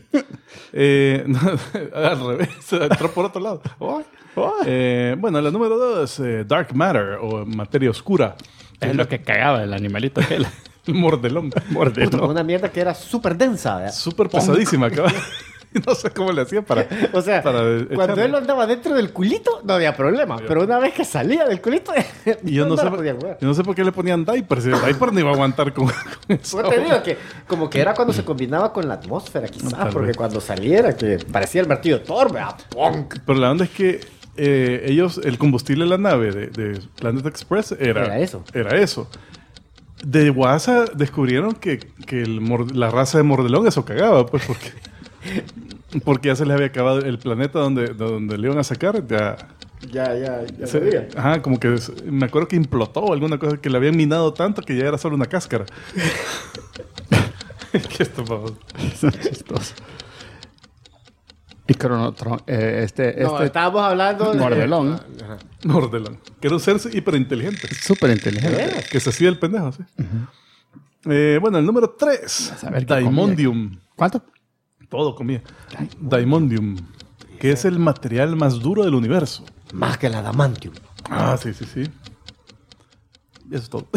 Al revés. Entró por otro lado. Bueno, la número 2 es Dark Matter o materia oscura. Es lo que cagaba el animalito aquel. El mordelón. Una mierda que era súper densa, ¿verdad? Súper pesadísima. No sé cómo le hacía para... O sea, para cuando él andaba dentro del culito, no había problema. Pero una vez que salía del culito, y yo no sé por qué le ponían diapers. El diaper no iba a aguantar con eso. Yo te digo que como que era cuando se combinaba con la atmósfera, quizás. Porque cuando saliera, que parecía el martillo de Thor, ¿verdad? ¡Pum! Pero la onda es que el combustible de la nave de Planet Express era eso. De Wasa descubrieron que la raza de Mordelón eso cagaba, pues, porque ya se les había acabado el planeta donde le iban a sacar. Ya sabía. Ajá, como que me acuerdo que implotó o alguna cosa, que le habían minado tanto que ya era solo una cáscara. ¿Qué estupendo? Son chistosos. Y Cronotron, No, estábamos hablando de... Mordelón. Que era un ser hiperinteligente. Súper inteligente. Que se hacía el pendejo, sí. Bueno, el número 3. Diamondium. ¿Cuánto? Todo comía. Diamondium. que es el material más duro del universo. Más que el adamantium. Ah, sí. Eso es todo.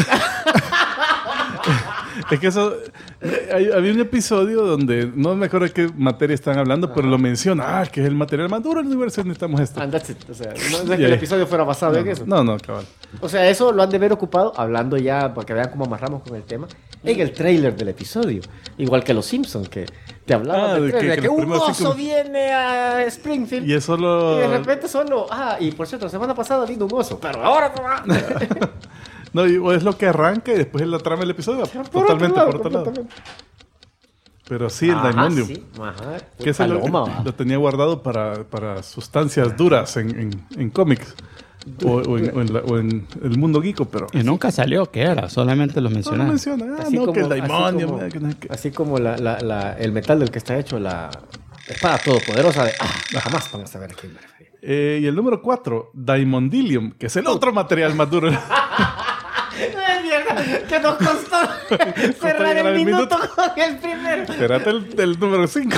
Es que eso... había un episodio donde... No me acuerdo de qué materia están hablando, pero lo menciona. Que es el material más duro del universo. Necesitamos esto. And that's it. O sea, no es que el episodio fuera basado en eso. No, cabal. O sea, eso lo han de ver ocupado, hablando ya, para que vean cómo amarramos con el tema, en el tráiler del episodio. Igual que los Simpsons, que te hablaban del trailer, que un oso viene a Springfield. Y es solo... Y de repente solo... y por cierto, la semana pasada vino un oso, pero ahora no va. No, y es lo que arranca y después la trama del episodio va totalmente por otro lado. Pero sí, el Daimonium. Sí. Ajá. Que ese lo tenía guardado para sustancias duras en cómics. O en el mundo geeko, pero... Y nunca salió, ¿qué era? Solamente lo mencionaron. No menciona. Que el Daimonium... Así como el metal del que está hecho la espada todopoderosa de... jamás van a saber a quién me refiero. Y el número 4, Daimondilium, que es el otro material más duro. Mierda, que nos costó cerrar el minuto con el primero. Espérate el número 5.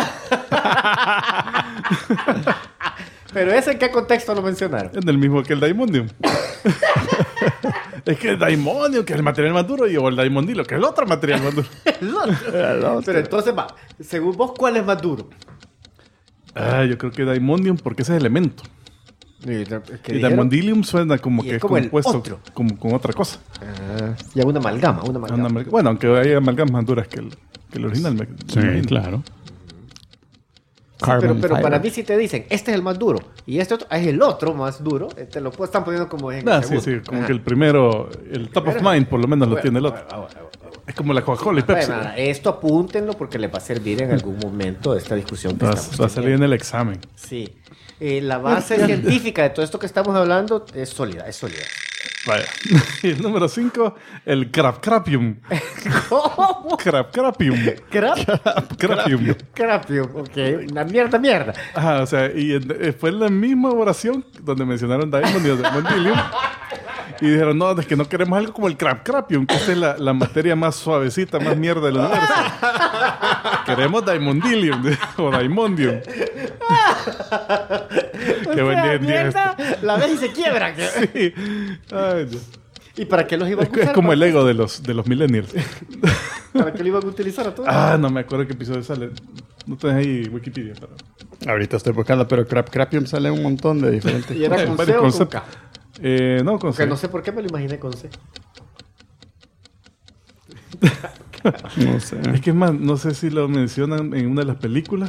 Pero ese, ¿en qué contexto lo mencionaron? En el mismo que el Daimonium. Es que el Daimonium, que es el material más duro, o el Daimondilo, que es el otro material más duro. el otro. Pero entonces, según vos, ¿cuál es más duro? Yo creo que Daimonium, porque ese es elemento. Y Daimondilium suena como que es compuesto como con otra cosa. Y una amalgama. Bueno, aunque hay amalgamas más duras que el original. Sí, claro. Sí, pero para mí si te dicen, este es el más duro y este otro es el otro más duro, te lo están poniendo como en el segundo. Sí, como que el primero, el top of mind por lo menos lo tiene el otro. Es como la Coca-Cola y Pepsi. Esto apúntenlo porque le va a servir en algún momento de esta discusión que va a salir en el examen. Sí. La base científica de todo esto que estamos hablando es sólida. Vaya. Y el número 5, el Crapcrapium. ¿Cómo? Crapcrapium. Crappium, ok. Una mierda. Ajá, o sea, y fue la misma oración donde mencionaron Diamond y Daimondilium. Y dijeron, no, es que no queremos algo como el Crapcrapium, que es la materia más suavecita, más mierda del universo. Queremos Daimondilium o Daimondium. Qué buen día este. La ves y se quiebra. Sí. Ay, Dios. ¿Y para qué los iban a usar? Es como el ego de los millennials. ¿Para qué lo iban a utilizar a todos? No me acuerdo qué episodio sale. No tenés ahí Wikipedia. Pero... Ahorita estoy buscando, pero Crapcrapium sale un montón de diferentes. ¿Y era con C o con K? No, con C. Que no sé por qué me lo imaginé con C. No sé. Es que es más, no sé si lo mencionan en una de las películas.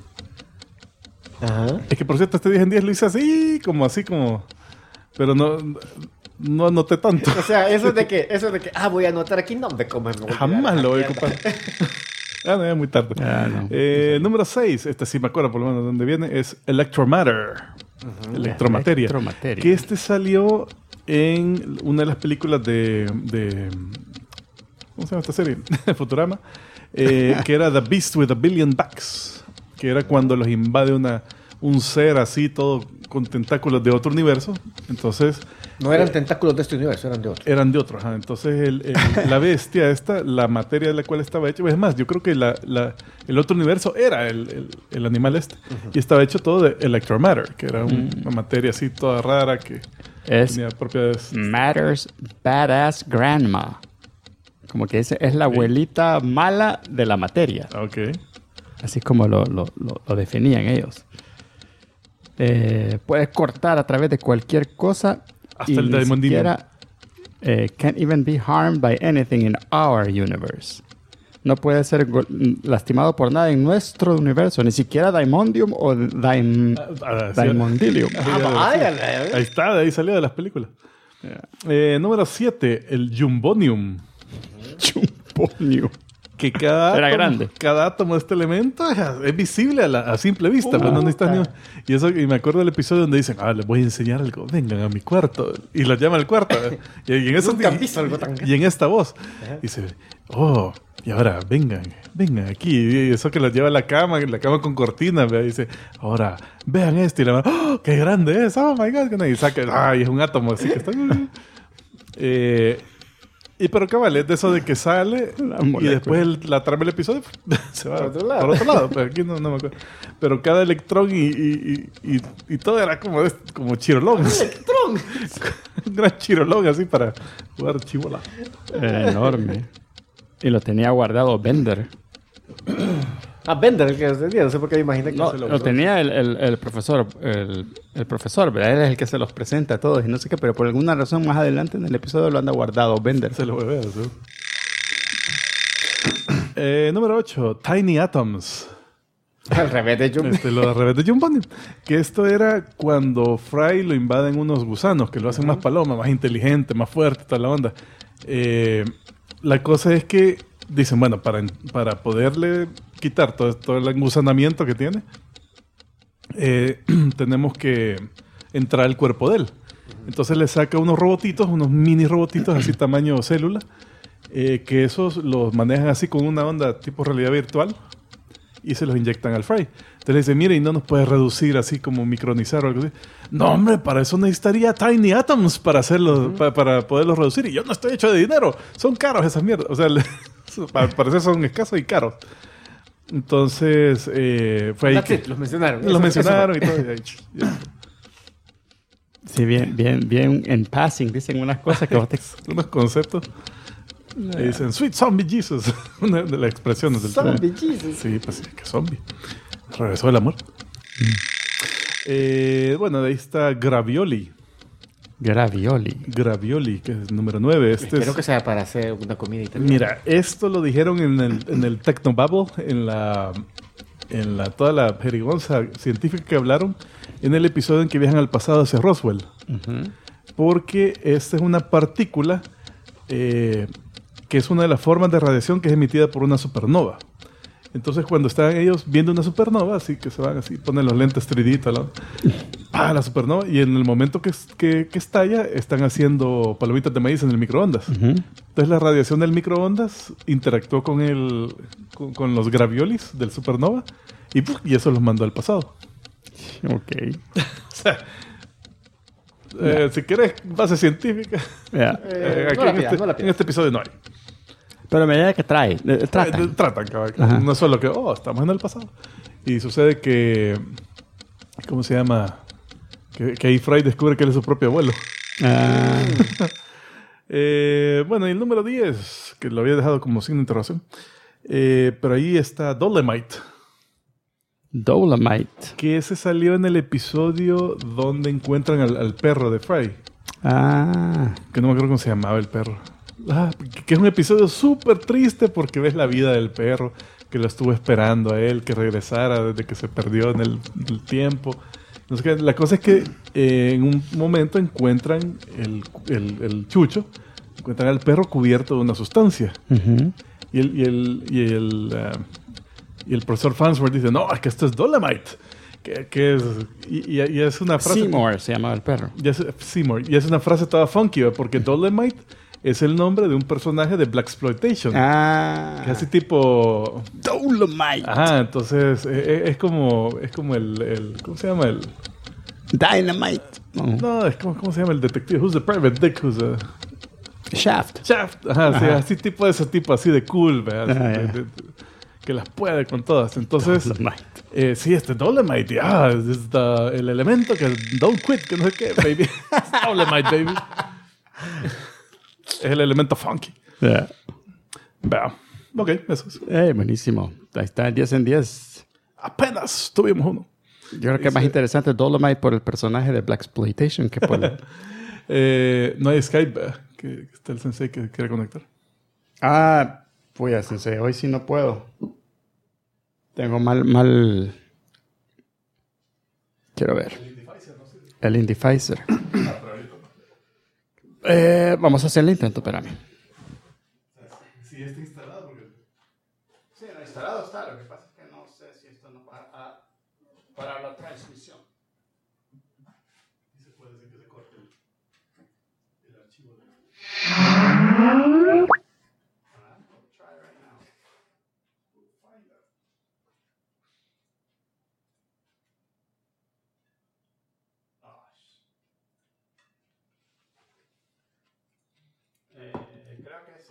Ajá. Es que por cierto, este 10 en 10 lo hice así como... Pero no anoté tanto. O sea, eso de que voy a anotar aquí, no me comes. Jamás lo voy a ocupar. No, ya es muy tarde. No. Número 6, este sí me acuerdo por lo menos de dónde viene, es Electromatter. Electromateria. Que salió en una de las películas de ¿cómo se llama esta serie? Futurama. Que era The Beast with a Billion Backs. Que era cuando los invade un ser así, todo con tentáculos de otro universo. Entonces... No eran tentáculos de este universo, eran de otro. Eran de otro, ajá. Entonces la bestia esta, la materia de la cual estaba hecho, es más, yo creo que el otro universo era el animal este. Y estaba hecho todo de Electromatter, que era una materia así toda rara que tenía propiedades... Matter's Badass Grandma. Como que es la abuelita mala de la materia. Ok. Así como lo definían ellos. Puedes cortar a través de cualquier cosa. Hasta el Daimondilium. Can't even be harmed by anything in our universe. No puede ser lastimado por nada en nuestro universo. Ni siquiera Daimondium o Daimondilium. Ahí está, de ahí salió de las películas. Número 7, el Jumbonium. Jumbonium. Que cada átomo de este elemento es visible a simple vista, pero no necesitas y me acuerdo del episodio donde dicen, les voy a enseñar algo, vengan a mi cuarto, y los llama al cuarto, y en esta voz dice, y ahora vengan aquí, y eso que los lleva a la cama con cortinas, y dice, ahora vean esto, y la mano, qué grande es, oh my god, y saca, y es un átomo, así que está... pero cabal, es de eso de que sale y después la trama del episodio se va por otro lado. Pero aquí no me acuerdo. Pero cada electrón y todo era como chirolón. ¡Electrón! Un gran chirolón así para jugar chibola. Enorme. Y lo tenía guardado Bender. Bender, el que lo tenía. No sé por qué me imaginé que No, se lo tenía el profesor. El profesor, ¿verdad? Él es el que se los presenta a todos y no sé qué, pero por alguna razón más adelante en el episodio lo anda guardado Bender. Se lo voy a ver. ¿Sí? Número 8. Tiny Atoms. Al revés de Jump. Lo al revés de Jump Bunny. Que esto era cuando Fry lo invaden unos gusanos que lo hacen más paloma, más inteligente, más fuerte, toda la onda. La cosa es que dicen, bueno, para poderle quitar todo el engusanamiento que tiene, tenemos que entrar al cuerpo de él. Entonces le saca unos robotitos, unos mini robotitos así tamaño célula, que esos los manejan así con una onda tipo realidad virtual y se los inyectan al Fry. Entonces le dice, mire, ¿y no nos puede reducir así como micronizar o algo así? No, hombre, para eso necesitaría Tiny Atoms para hacerlo, para poderlos reducir. Y yo no estoy hecho de dinero. Son caros esas mierdas. O sea, para parecer son escasos y caros. Entonces, fue ahí que... Los mencionaron. Los mencionaron y todo. Sí, bien en passing dicen unas cosas que vos te... Unos conceptos. Le dicen, Sweet Zombie Jesus. Una de las expresiones del Zombie Jesus. Sí, pues sí, que zombie. Regresó de la muerte. Bueno, de ahí está Gravioli. Gravioli, que es el número 9. Espero que sea para hacer una comida italiana. Mira, esto lo dijeron en el Technobabble, en toda la jerigonza científica que hablaron, en el episodio en que viajan al pasado hacia Roswell. Porque esta es una partícula que es una de las formas de radiación que es emitida por una supernova. Entonces, cuando están ellos viendo una supernova, así que se van así, ponen los lentes 3D, la supernova, y en el momento que estalla, están haciendo palomitas de maíz en el microondas. Entonces, la radiación del microondas interactuó con los graviolis del supernova, y eso los mandó al pasado. Ok. O sea, si quieres base científica, en este episodio no hay. Pero a medida que tratan. Tratan, cabrón. No es solo que, estamos en el pasado. Y sucede que, ¿cómo se llama? Que ahí Fry descubre que él es su propio abuelo. Bueno, y el número 10, que lo había dejado como signo de interrogación. Pero ahí está Dolomite. Que ese salió en el episodio donde encuentran al perro de Fry. Que no me acuerdo cómo se llamaba el perro. Que es un episodio súper triste porque ves la vida del perro, que lo estuvo esperando a él, que regresara desde que se perdió en el tiempo. No sé qué. La cosa es que en un momento encuentran el chucho, encuentran al perro cubierto de una sustancia. Y el profesor Farnsworth dice, no, es que esto es Dolomite. Que es, y es una frase... Seymour se llamaba el perro. Seymour. Y es una frase toda funky, porque Dolomite es el nombre de un personaje de Blaxploitation. Que es así tipo... Dolomite. Entonces es como el... ¿Cómo se llama? Dynamite. No, es como... ¿Cómo se llama el detective? Who's the private dick? Who's a... Shaft. Sí, así tipo de ese tipo, así de cool, ¿verdad? Que las puede con todas. Entonces, sí, Dolomite, es el elemento que don't quit, que no sé qué, baby. Dolomite, baby. Es el elemento funky. Vea. Ok, eso es. Buenísimo. Ahí está, 10 en 10. Apenas tuvimos uno. Yo creo que es más interesante Dolomite por el personaje de Blaxploitation que por no hay Skype, que está el sensei que quiere conectar. Pues sensei, hoy sí no puedo. Tengo mal... Quiero ver. El Indificer. Vamos a hacer el intento, espérame. Sí, está instalado. Sí, instalado está. Lo que pasa es que no sé si esto no va para la transmisión. Y se puede hacer que se corte el archivo de... Creo que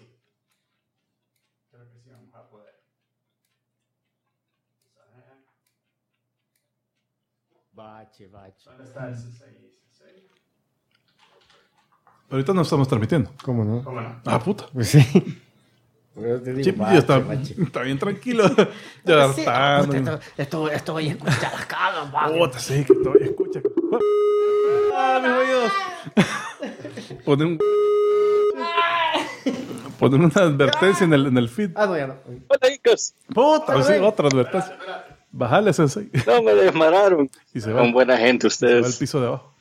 Bache. ¿Dónde está el Sensei? Ahorita no estamos transmitiendo. ¿Cómo no? ¿Cómo no? Ah, puta. Pues sí. Yo te digo, Sí, bache, está bache. bien tranquilo. Ya Sí, hartando. esto voy a escuchar las caras, va. Puta, sí, que todavía escucha. ¡Ah, mis oídos! Ponen una advertencia en el feed. Ah, no, ya no. Hola, chicos. Puta, sí, otra advertencia. Bájale, Sensei. No me desmararon. Y se va. Son buena gente Se va al ustedes. piso de abajo.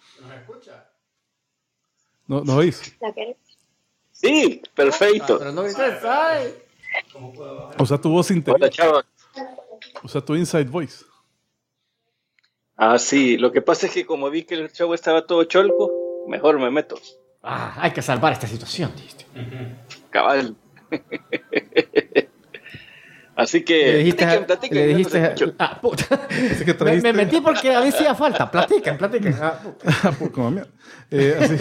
¿No oís? Sí, perfecto. Pero no dices, ay. O sea, tu voz Hola, interior. chava. O sea, tu inside voice. Ah, sí. Lo que pasa es que como vi que el show estaba todo cholco, mejor me meto. Ah, hay que salvar esta situación, dijiste. Cabal. Así que... Le dijiste, platiquen, le yo no dijiste, sé mucho. puta. Así que Me trajiste... metí porque a mí sí hacía falta. Platiquen. Ah, puta. Ah, pues, como mierda. Así...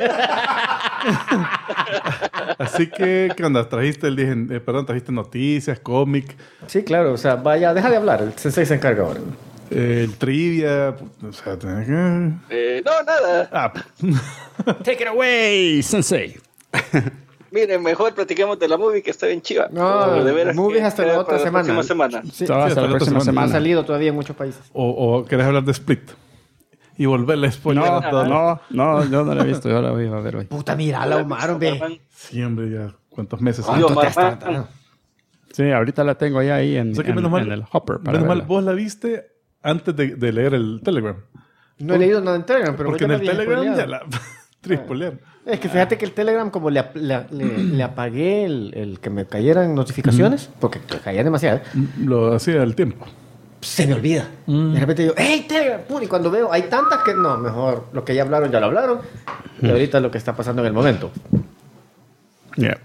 así que, ¿qué onda? Trajiste trajiste noticias, cómic, Sí, claro, o sea, vaya, deja de hablar, el sensei se encarga ahora. el trivia, o sea, tenés que... No, nada. Ah, Take it away, Sensei. Miren, mejor platiquemos de la movie que está bien chiva. No, Pero de veras movies que hasta la queda otra para semana. próxima semana. Sí, Hasta hasta la la próxima otra no ha semana. salido todavía en muchos países. o querés hablar de Split y volverle a spoiler a todo. No, yo no la he visto. Yo la voy a ver hoy. Puta, mira, la Omar, ve. Siempre ya, ¿cuántos meses? Digo, ¿Cuánto te has Omar, tardado? Sí, ahorita la tengo ya ahí en, O sea que en el hopper. Para menos mal, verla. vos la viste antes de leer el Telegram. No he leído nada en Telegram, pero Porque en ya el me habían Telegram ya spoileado. la... Trispolear. Es que fíjate que el Telegram, como le apagué el que me cayeran notificaciones, porque caían demasiadas, Lo hacía al tiempo. se me olvida. De repente digo, ¡hey, Telegram! Pum, y cuando veo, hay tantas que no, mejor lo que ya hablaron, ya lo hablaron. Y ahorita lo que está pasando en el momento. Ya.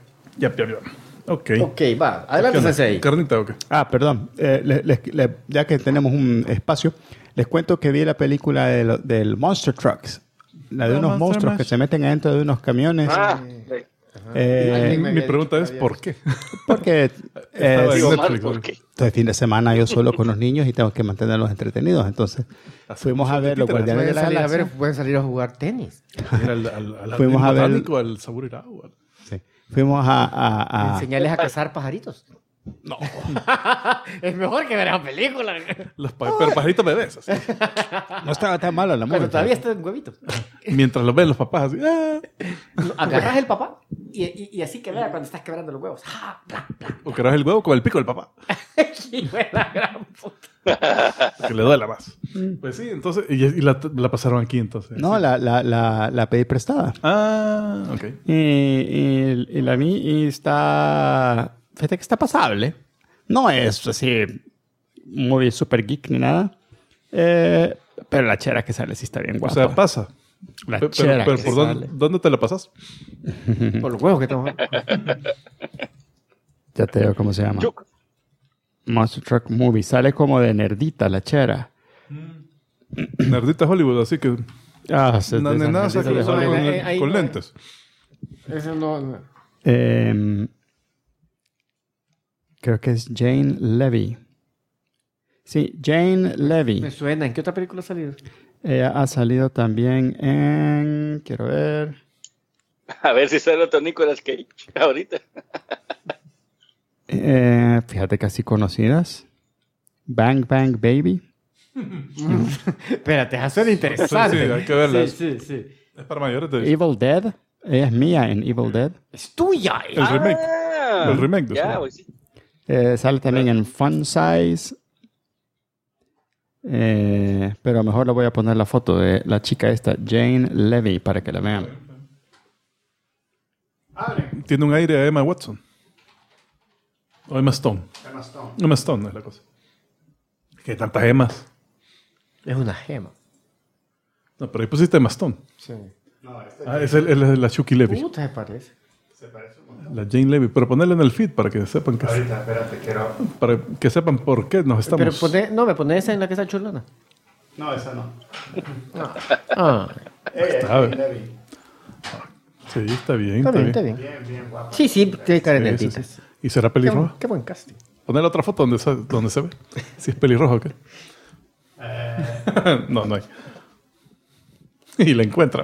Ok. Ok, va. Adelante, ¿Qué onda? Sensei. ¿Carnita o qué? Ah, perdón. Ya que tenemos un espacio, les cuento que vi la película del Monster Trucks. La de unos Monster monstruos Mash. que se meten adentro de unos camiones. Ah, Alguien me Mi había pregunta dicho es, que ¿por había qué? Porque Estaba digo en mal, Netflix, ¿por qué? este fin de semana yo solo con los niños y tengo que mantenerlos entretenidos. Entonces fuimos a ver los títeres. Guardianes de Pueden la salir a ver, Galaxia. pueden salir a jugar tenis. Era al Fuimos a ver- botánico, al Saburirao. Sí. Fuimos a Enseñarles a cazar pajaritos. No, Es mejor que ver esa película. pero pajaritos bebés. Así. no estaba tan malo la Cuando movie. todavía está en huevitos. Mientras los ven los papás así. ¡Ah! Agarras el papá y así que vea cuando estás quebrando los huevos. ¡Ah! ¡Bla, bla! O querrás el huevo con el pico del papá. Hijo de la gran puta. Que le duela más. Pues sí, entonces. Y la pasaron aquí entonces. No, Sí. la pedí prestada. Ah, ok. Y la vi y está... Fíjate que está pasable. No es así muy super geek ni nada. Pero la chera que sale sí está bien O guapa. sea, pasa. la Pero chera ¿por que dónde, sale. dónde te la pasas? Por los huevos que tengo. Ya te digo cómo se llama. Yuc. Monster Truck Movie. Sale como de nerdita la chera. Nerdita Hollywood, así que. Ah, Nada, se con, Ahí con no- lentes. Eso no. Creo que es Jane Levy. Sí, Jane Levy. Me suena. ¿En qué otra película ha salido? Ella ha salido también en... Quiero ver... A ver si sale otro Nicolas Cage ahorita. Fíjate que así conocidas. Bang Bang Baby. Espérate, eso suena interesante. Sí, hay que verlas. Sí, sí. Es para mayores de Evil Dead. Ella es mía en Evil Dead. Es tuya. El remake. Ah, El remake de Ya, eso. pues sí. Sale también en Fun Size. Pero mejor le voy a poner la foto de la chica esta, Jane Levy, para que la vean. Tiene un aire a Emma Watson. O Emma Stone. Emma Stone es la cosa. Que hay tantas Emmas. Es una gema. No, pero ahí pusiste Emma Stone. Sí. Ah, es la Chucky Levy. Puta, se parece. La Jane Levy. Pero ponerla en el feed para que sepan que Espérate, quiero... para que sepan por qué nos Pero estamos. me pone esa en la que está chulona. No, esa no. Ah, Está bien. Sí, está bien. está bien. Bien guapa. Sí, tiene cara de Sí, sí, nerdita. sí. ¿Y será pelirroja? Qué buen casting. Poner otra foto donde se ve. Si es pelirroja o qué. No hay. Y la encuentra.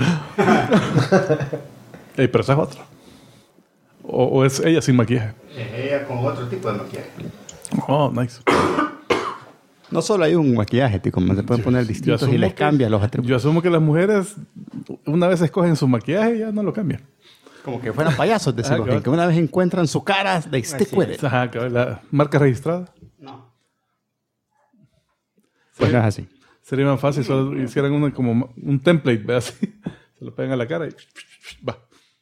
Ey, pero esa es otra. O es ella sin maquillaje. Es ella con otro tipo de maquillaje. Oh, nice. No solo hay un maquillaje, tío, como se pueden poner distintos y les cambia los atributos. Yo asumo que las mujeres, una vez escogen su maquillaje, ya no lo cambian. Como que fueran payasos, decimos. Que una vez encuentran su cara, they stick with it. Ajá, la marca registrada. No. Pues no es así. Sería más fácil, solo hicieran como un template, ¿ve? Así. Se lo pegan a la cara y va.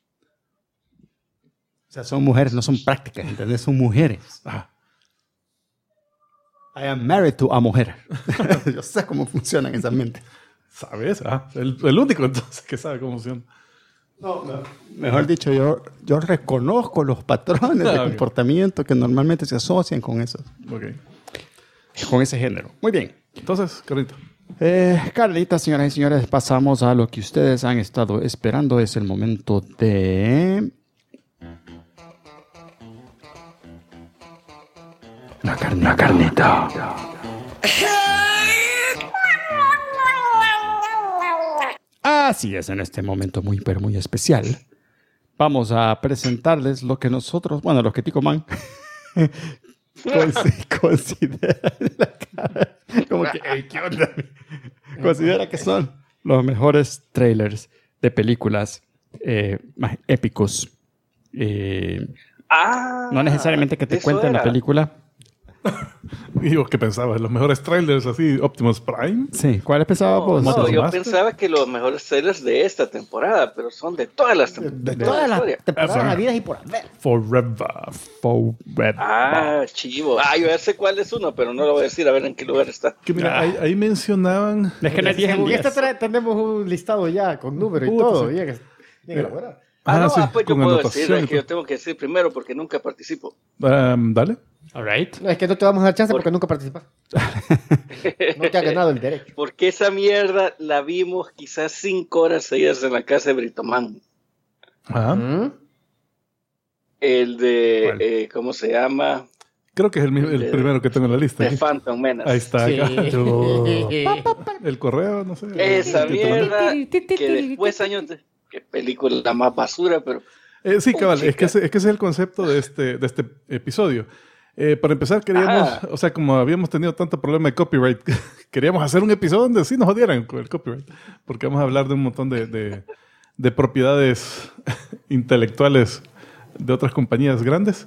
O sea, son mujeres, no son prácticas, ¿entendés? Son mujeres. Ajá. I am married to a mujer. Yo sé cómo funcionan esas mentes. ¿Sabes? El único entonces que sabe cómo funciona. No. Mejor dicho, yo reconozco los patrones de comportamiento que normalmente se asocian con eso. Ok. Con ese género. Muy bien. Entonces, Carlito. Carlita, señoras y señores, pasamos a lo que ustedes han estado esperando. Es el momento de... La carnita. Así es, en este momento muy, pero muy especial. Vamos a presentarles lo que nosotros, bueno, lo que Tico Man considera la cara, como que, hey, ¿qué onda? Considera que son los mejores trailers de películas más épicos. No necesariamente que te cuenten la película. ¿Y vos qué pensabas? ¿Los mejores trailers así, Optimus Prime? Sí, ¿cuáles pensabas vos? No, yo Master? pensaba que los mejores trailers de esta temporada, pero son de todas las temporadas. De todas las temporadas Ever. habidas y por haber. Forever. Chivo. Yo ya sé cuál es uno, pero no lo voy a decir, a ver en qué lugar está. Que mira, ahí mencionaban... Es que no es 10 en Según 10. tenemos un listado ya con número y Puta, todo. sí. Bien elaborado. Pues yo con puedo anotación decir, y es que yo tengo que decir primero porque nunca participo. Dale. All right. No, es que no te vamos a dar chance porque nunca participas. No te ha ganado el derecho. Porque esa mierda la vimos quizás 5 horas seguidas en la casa de Britomán. Ajá. El de, ¿cómo se llama? Creo que es el primero que tengo en la lista. The aquí. Phantom Menace. Ahí está. Sí. Acá. El correo, no sé. Esa el título. mierda que después años de... Qué película más basura, pero... Sí, cabal, es que ese es el concepto de este episodio. Para empezar, queríamos, o sea, como habíamos tenido tanto problema de copyright, queríamos hacer un episodio donde sí nos jodieran con el copyright, porque vamos a hablar de un montón de propiedades intelectuales de otras compañías grandes.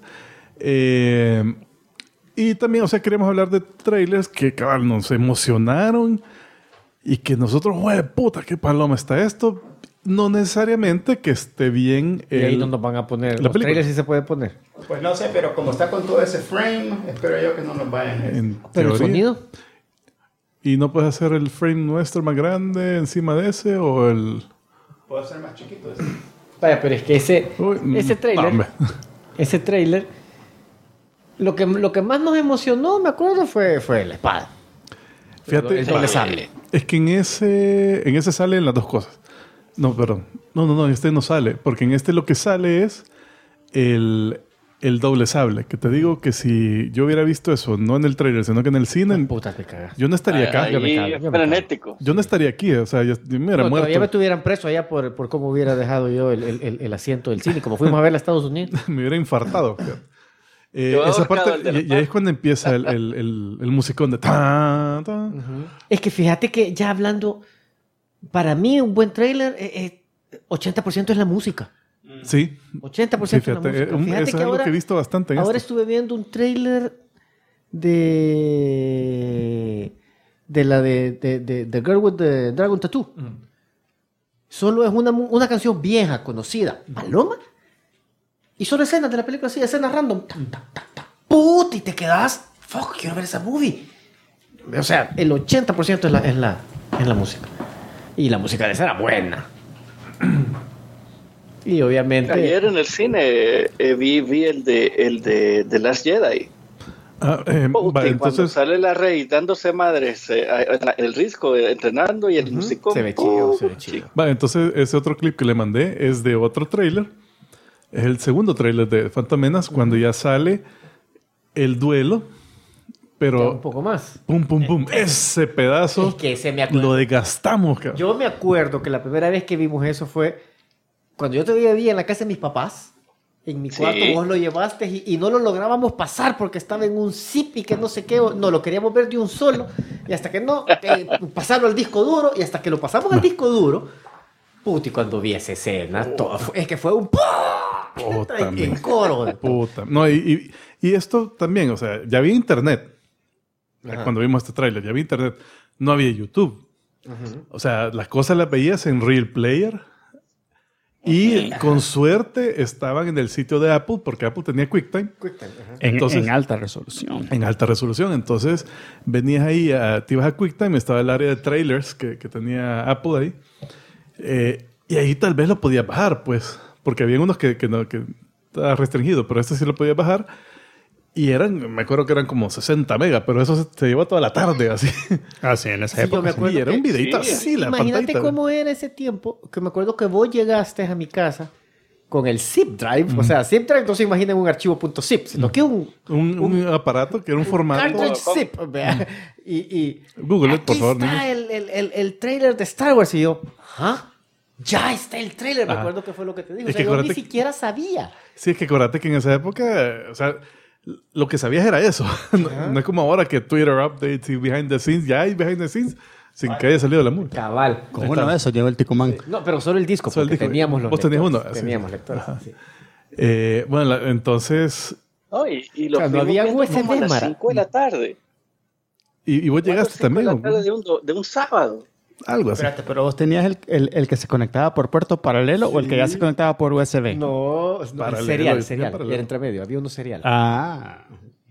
Y también, o sea, queríamos hablar de trailers que, cabal, nos emocionaron y que nosotros, ¡güey, puta, qué paloma está esto! No necesariamente que esté bien Y ahí no nos van a poner. la Los película. trailers sí se puede poner. Pues no sé, pero como está con todo ese frame, espero yo que no nos vayan. en Pero el teoría. sonido. ¿Y no puedes hacer el frame nuestro más grande encima de ese o el...? Puedo ser más chiquito. Vaya, pero es que ese No, trailer. hombre. Ese trailer. Lo que más nos emocionó, me acuerdo, fue la espada. Fíjate, El doble sable. es que en ese salen las dos cosas. No, perdón. No, este no sale. Porque en este lo que sale es el doble sable. Que te digo que si yo hubiera visto eso, no en el trailer, sino que en el cine, Puta, te cagas. yo no estaría acá. Ahí Yo me cago, es yo me frenético. Yo no estaría aquí. O sea, yo me hubiera No, muerto. todavía me tuvieran preso allá por cómo hubiera dejado yo el asiento del cine. Como fuimos a ver a Estados Unidos. Me hubiera infartado. Yo Esa ahorcado parte, el de la y ahí es cuando empieza el musicón de... tan, tan. Es que fíjate que ya hablando, para mí un buen trailer, 80% es la música. Sí. 80% Sí, es la fíjate, música. eso Fíjate es que algo ahora, que he visto bastante en ahora esto. estuve viendo un trailer de la de The Girl with the Dragon Tattoo. Solo es una canción vieja, conocida, Paloma, y solo escenas de la película así, escenas random. Tan, tan, tan, tan. Puta, y te quedas, fuck, quiero ver esa movie. O sea, el 80% es la música. Y la música de esa era buena. Y obviamente... Ayer en el cine vi el de The Last Jedi. Puta, Cuando entonces, sale la Rey dándose madres, el Risco entrenando y el músico. Se ve chido, se ve chido. entonces ese otro clip que le mandé es de otro trailer Es el segundo tráiler de Phantom Menace cuando ya sale el duelo, pero un poco más. pum, pum, pum. Ese pedazo Es que ese me acuerdo. lo desgastamos, cabrón. Yo me acuerdo que la primera vez que vimos eso fue cuando yo todavía vivía en la casa de mis papás. En mi cuarto vos lo llevaste y no lo lográbamos pasar porque estaba en un zip y que no sé qué. No, lo queríamos ver de un solo. Y hasta que no, pasarlo al disco duro. Y hasta que lo pasamos al disco duro. Puta, y cuando vi esa escena, es que fue un... Puta, en coro. Puta. No, y esto también, o sea, ya había internet. Ajá. Cuando vimos este tráiler, ya había internet. No había YouTube. O sea, las cosas las veías en Real Player. Y con suerte estaban en el sitio de Apple, porque Apple tenía QuickTime. Entonces, en alta resolución. en alta resolución. Entonces, venías ahí, te ibas a QuickTime, estaba el área de trailers que tenía Apple ahí. Y ahí tal vez lo podías bajar, pues. Porque había unos que estaba restringido, pero este sí lo podías bajar. Y me acuerdo que eran como 60 megas, pero eso se llevó toda la tarde, así. Así, en esa Sí, yo época. me acuerdo Y era que- un videito sí, así, la Imagínate pantallita. cómo era ese tiempo, que me acuerdo que vos llegaste a mi casa con el zip drive, o sea, zip drive no se imaginen un archivo .zip, sino que Un aparato que era un formato. cartridge zip, vea. y Google, aquí por favor, está el trailer de Star Wars, y yo, ¿ah? Ya está el trailer, me acuerdo que fue lo que te digo, Es o sea, que yo ni acuérdate- siquiera sabía. Sí, es que acuérdate que en esa época, o sea, lo que sabías era eso. No es como ahora que Twitter updates y behind the scenes, ya hay behind the scenes sin que haya salido la música. Cabal. Con uno de esos lleva el Ticumán. No, pero solo el disco, Solo el porque disco. teníamos los Vos tenías lectores, uno, sí. teníamos lectores, sí. Bueno, entonces, No, y lo O sea, no fuimos había viendo USB, como a las Mara. 5 de la tarde. y vos llegaste 5 de también, la tarde de un sábado. algo así. Espérate, pero vos tenías el que se conectaba por puerto paralelo o el que ya se conectaba por USB. No, Paralelo, serial, bien paralelo. era entre medio, había uno serial. Ah.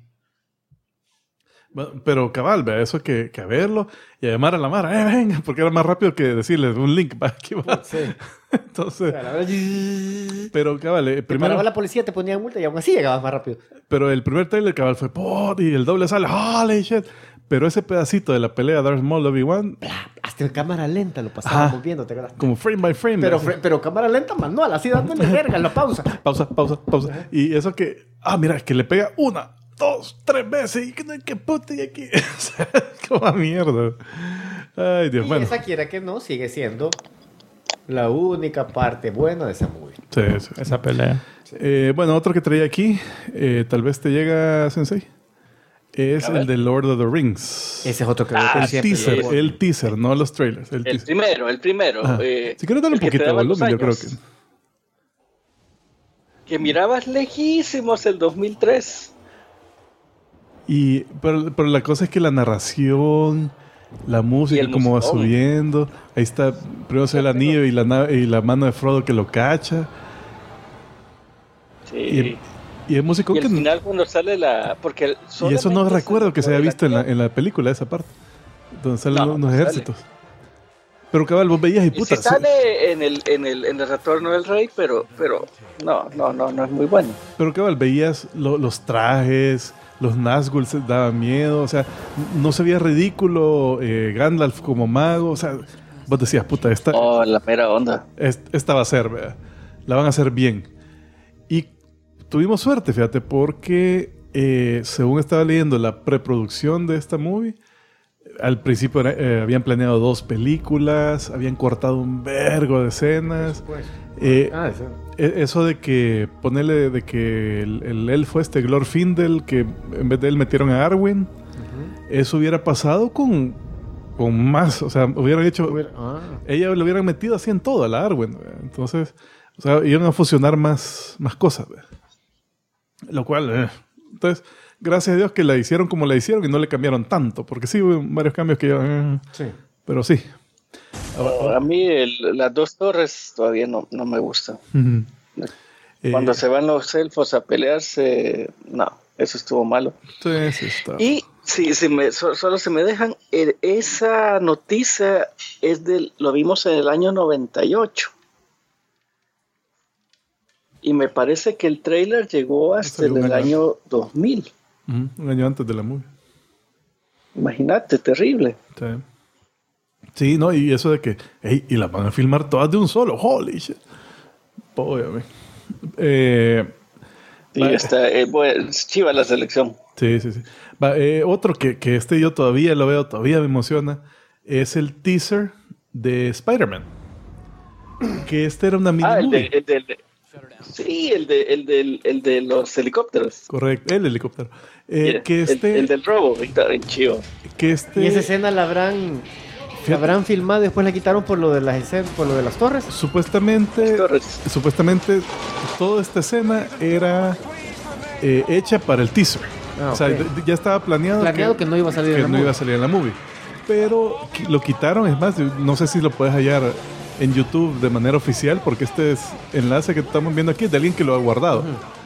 Bueno, pero cabal, vea, eso que a verlo y a llamar a la Mara, venga, porque era más rápido que decirles un link, va, aquí va. Sí. Entonces, A la hora, pero cabal, te primero, paraba la policía, te ponían multa y aún así llegabas más rápido. pero el primer trailer cabal fue ¡pot! Y el doble sale, ¡holy shit! Pero ese pedacito de la pelea de Darth Maul Obi-Wan, Hasta en cámara lenta lo pasábamos Ajá. viendo, ¿te acuerdas? como frame by frame. Pero, así. pero cámara lenta manual, así dándole verga en la pausa. Pausa, pausa, pausa. Y eso que, mira, que le pega 1, 2, 3 veces y que puta y aquí. O sea, como a mierda. Ay, Dios, Y bueno. esa quiera que no, sigue siendo la única parte buena de esa movie. Sí, sí. Esa pelea. Bueno, otro que traía aquí, tal vez te llega, Sensei, es A ver. el de Lord of the Rings. Ese es otro que veo Ah, que El siempre teaser, lo- el teaser, no los trailers. El El teaser. primero. Ajá. Si quieres darle un el que te poquito de daba los volumen, yo creo años. que... Que mirabas lejísimos el 2003. Pero la cosa es que la narración, la música, Y el cómo va musicón. subiendo. Ahí está, primero se ve el anillo y la mano de Frodo que lo cacha. Sí. Y el músico Y que... al final cuando sale la... Porque Y eso no solamente recuerdo que se haya la visto en acción. la película, esa parte. Donde salen No, unos no sale. ejércitos. Pero cabal, vos veías y Y puta. sí sale en el Retorno del Rey, pero no es muy bueno. Pero cabal, veías los trajes, los Nazgûl se daban miedo. O sea, no se veía ridículo Gandalf como mago. O sea, vos decías, puta, esta La mera onda. va a ser, ¿verdad? La van a hacer bien. Y tuvimos suerte, fíjate, porque según estaba leyendo la preproducción de esta movie, al principio habían planeado 2 películas, habían cortado un vergo de escenas. Eso. Eso de que ponerle de que el elfo Glorfindel, que en vez de él metieron a Arwen, eso hubiera pasado con más, o sea, hubieran hecho, ella le hubieran metido así en todo a la Arwen, ¿verdad? Entonces, o sea, iban a fusionar más cosas, ¿verdad? Lo cual, entonces, gracias a Dios que la hicieron como la hicieron y no le cambiaron tanto, porque sí hubo varios cambios que Sí. pero sí. A mí las 2 torres todavía no me gustan. Eh, Cuando se van los elfos a pelearse, no, eso estuvo malo. sí, sí, está. Y solo se me dejan, esa noticia lo vimos en el año 98. Y me parece que el trailer llegó hasta Salió un el año año 2000. Un año antes de la movie. Imagínate, terrible. Sí. Sí, no, y eso de que, hey, y las van a filmar todas de un solo, holy shit. Óyame. Y está chiva la selección. Sí. Va, otro que yo todavía lo veo, todavía me emociona, es el teaser de Spider-Man. Que era una mini movie. El de los helicópteros. Correcto, el helicóptero. El del robo, está bien chido. Y esa escena la habrán filmado y después la quitaron por lo de las escenas, por lo de las torres. Supuestamente toda esta escena era hecha para el teaser. O sea, ya estaba planeado que no iba a salir en la movie. Pero lo quitaron, es más, no sé si lo puedes hallar en YouTube de manera oficial, porque este enlace que estamos viendo aquí es de alguien que lo ha guardado.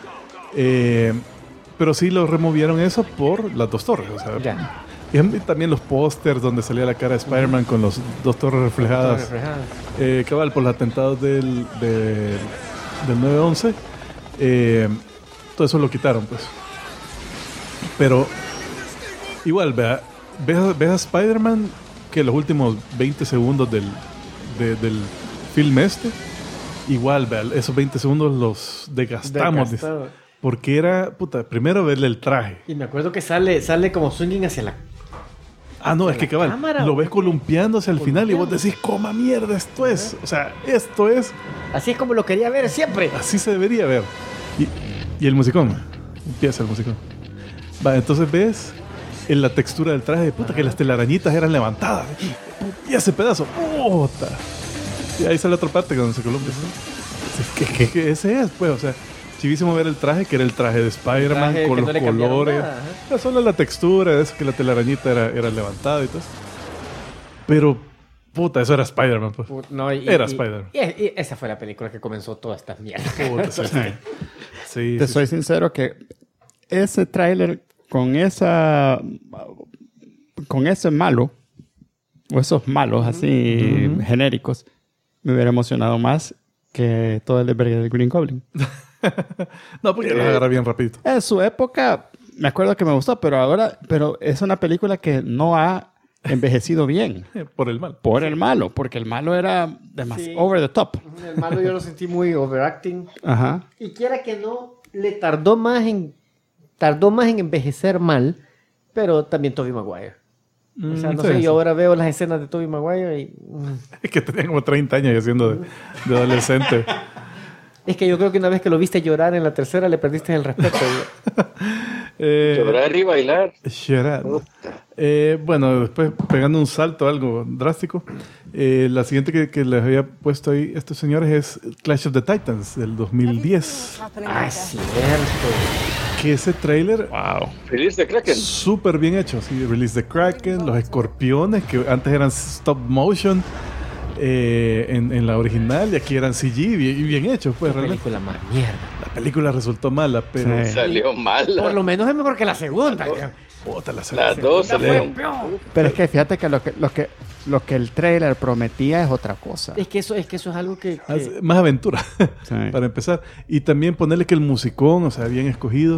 Pero sí lo removieron eso por las dos torres. O sea, y también los pósters donde salía la cara de Spider-Man con las dos torres reflejadas. Cabal, por los atentados del 9/11. Todo eso lo quitaron, pues. Pero igual, ves a Spider-Man que los últimos 20 segundos del film igual, esos 20 segundos los desgastamos. Porque era, primero verle el traje. Y me acuerdo que sale como swinging hacia la... no, es que cabal, cámara, lo ves columpiándose al final y vos decís, ¡coma mierda! Esto es. O sea, esto es... Así es como lo quería ver siempre. Así se debería ver. Y el musicón. Empieza el musicón. Entonces ves en la textura del traje, que las telarañitas eran levantadas. Y ese pedazo, ¡puta! Y ahí sale otra parte donde se columpia. Que ese es, pues, o sea, chivísimo ver el traje, que era el traje de Spider-Man con los colores. Solo la textura, eso que la telarañita era levantada y todo eso. Pero, eso era Spider-Man, pues. Era Spider-Man. Y esa fue la película que comenzó toda esta mierda. Te soy sincero que ese tráiler con ese malo, o esos malos así genéricos, me hubiera emocionado más que todo el de del Green Goblin. No, porque lo agarra bien rapidito. En su época, me acuerdo que me gustó, pero es una película que no ha envejecido bien. Por el malo. Por el malo, porque el malo era demasiado over the top. El malo yo lo sentí muy overacting. Ajá. Y quiera que no, le tardó más en envejecer mal, pero también Tobey Maguire. O sea, no sé, yo ahora veo las escenas de Tobey Maguire y... Es que tenía como 30 años haciendo de adolescente. Es que yo creo que una vez que lo viste llorar en la tercera, le perdiste el respeto. Llorar y bailar. Bueno, después pegando un salto, algo drástico. La siguiente que les había puesto ahí estos señores es Clash of the Titans del 2010. Ah, es cierto. Que ese trailer, wow, Release the Kraken, súper bien hecho. Sí, Release the Kraken, los escorpiones que antes eran stop motion en la original, y aquí eran CG bien hechos, pues. La película más mierda. La película resultó mala, pero salió mala. Por lo menos es mejor que la segunda. Las dos salieron. Pero es que fíjate que lo que el trailer prometía es otra cosa. Es que eso es algo que... Más aventura, sí, para empezar. Y también ponerle que el musicón, o sea, bien escogido,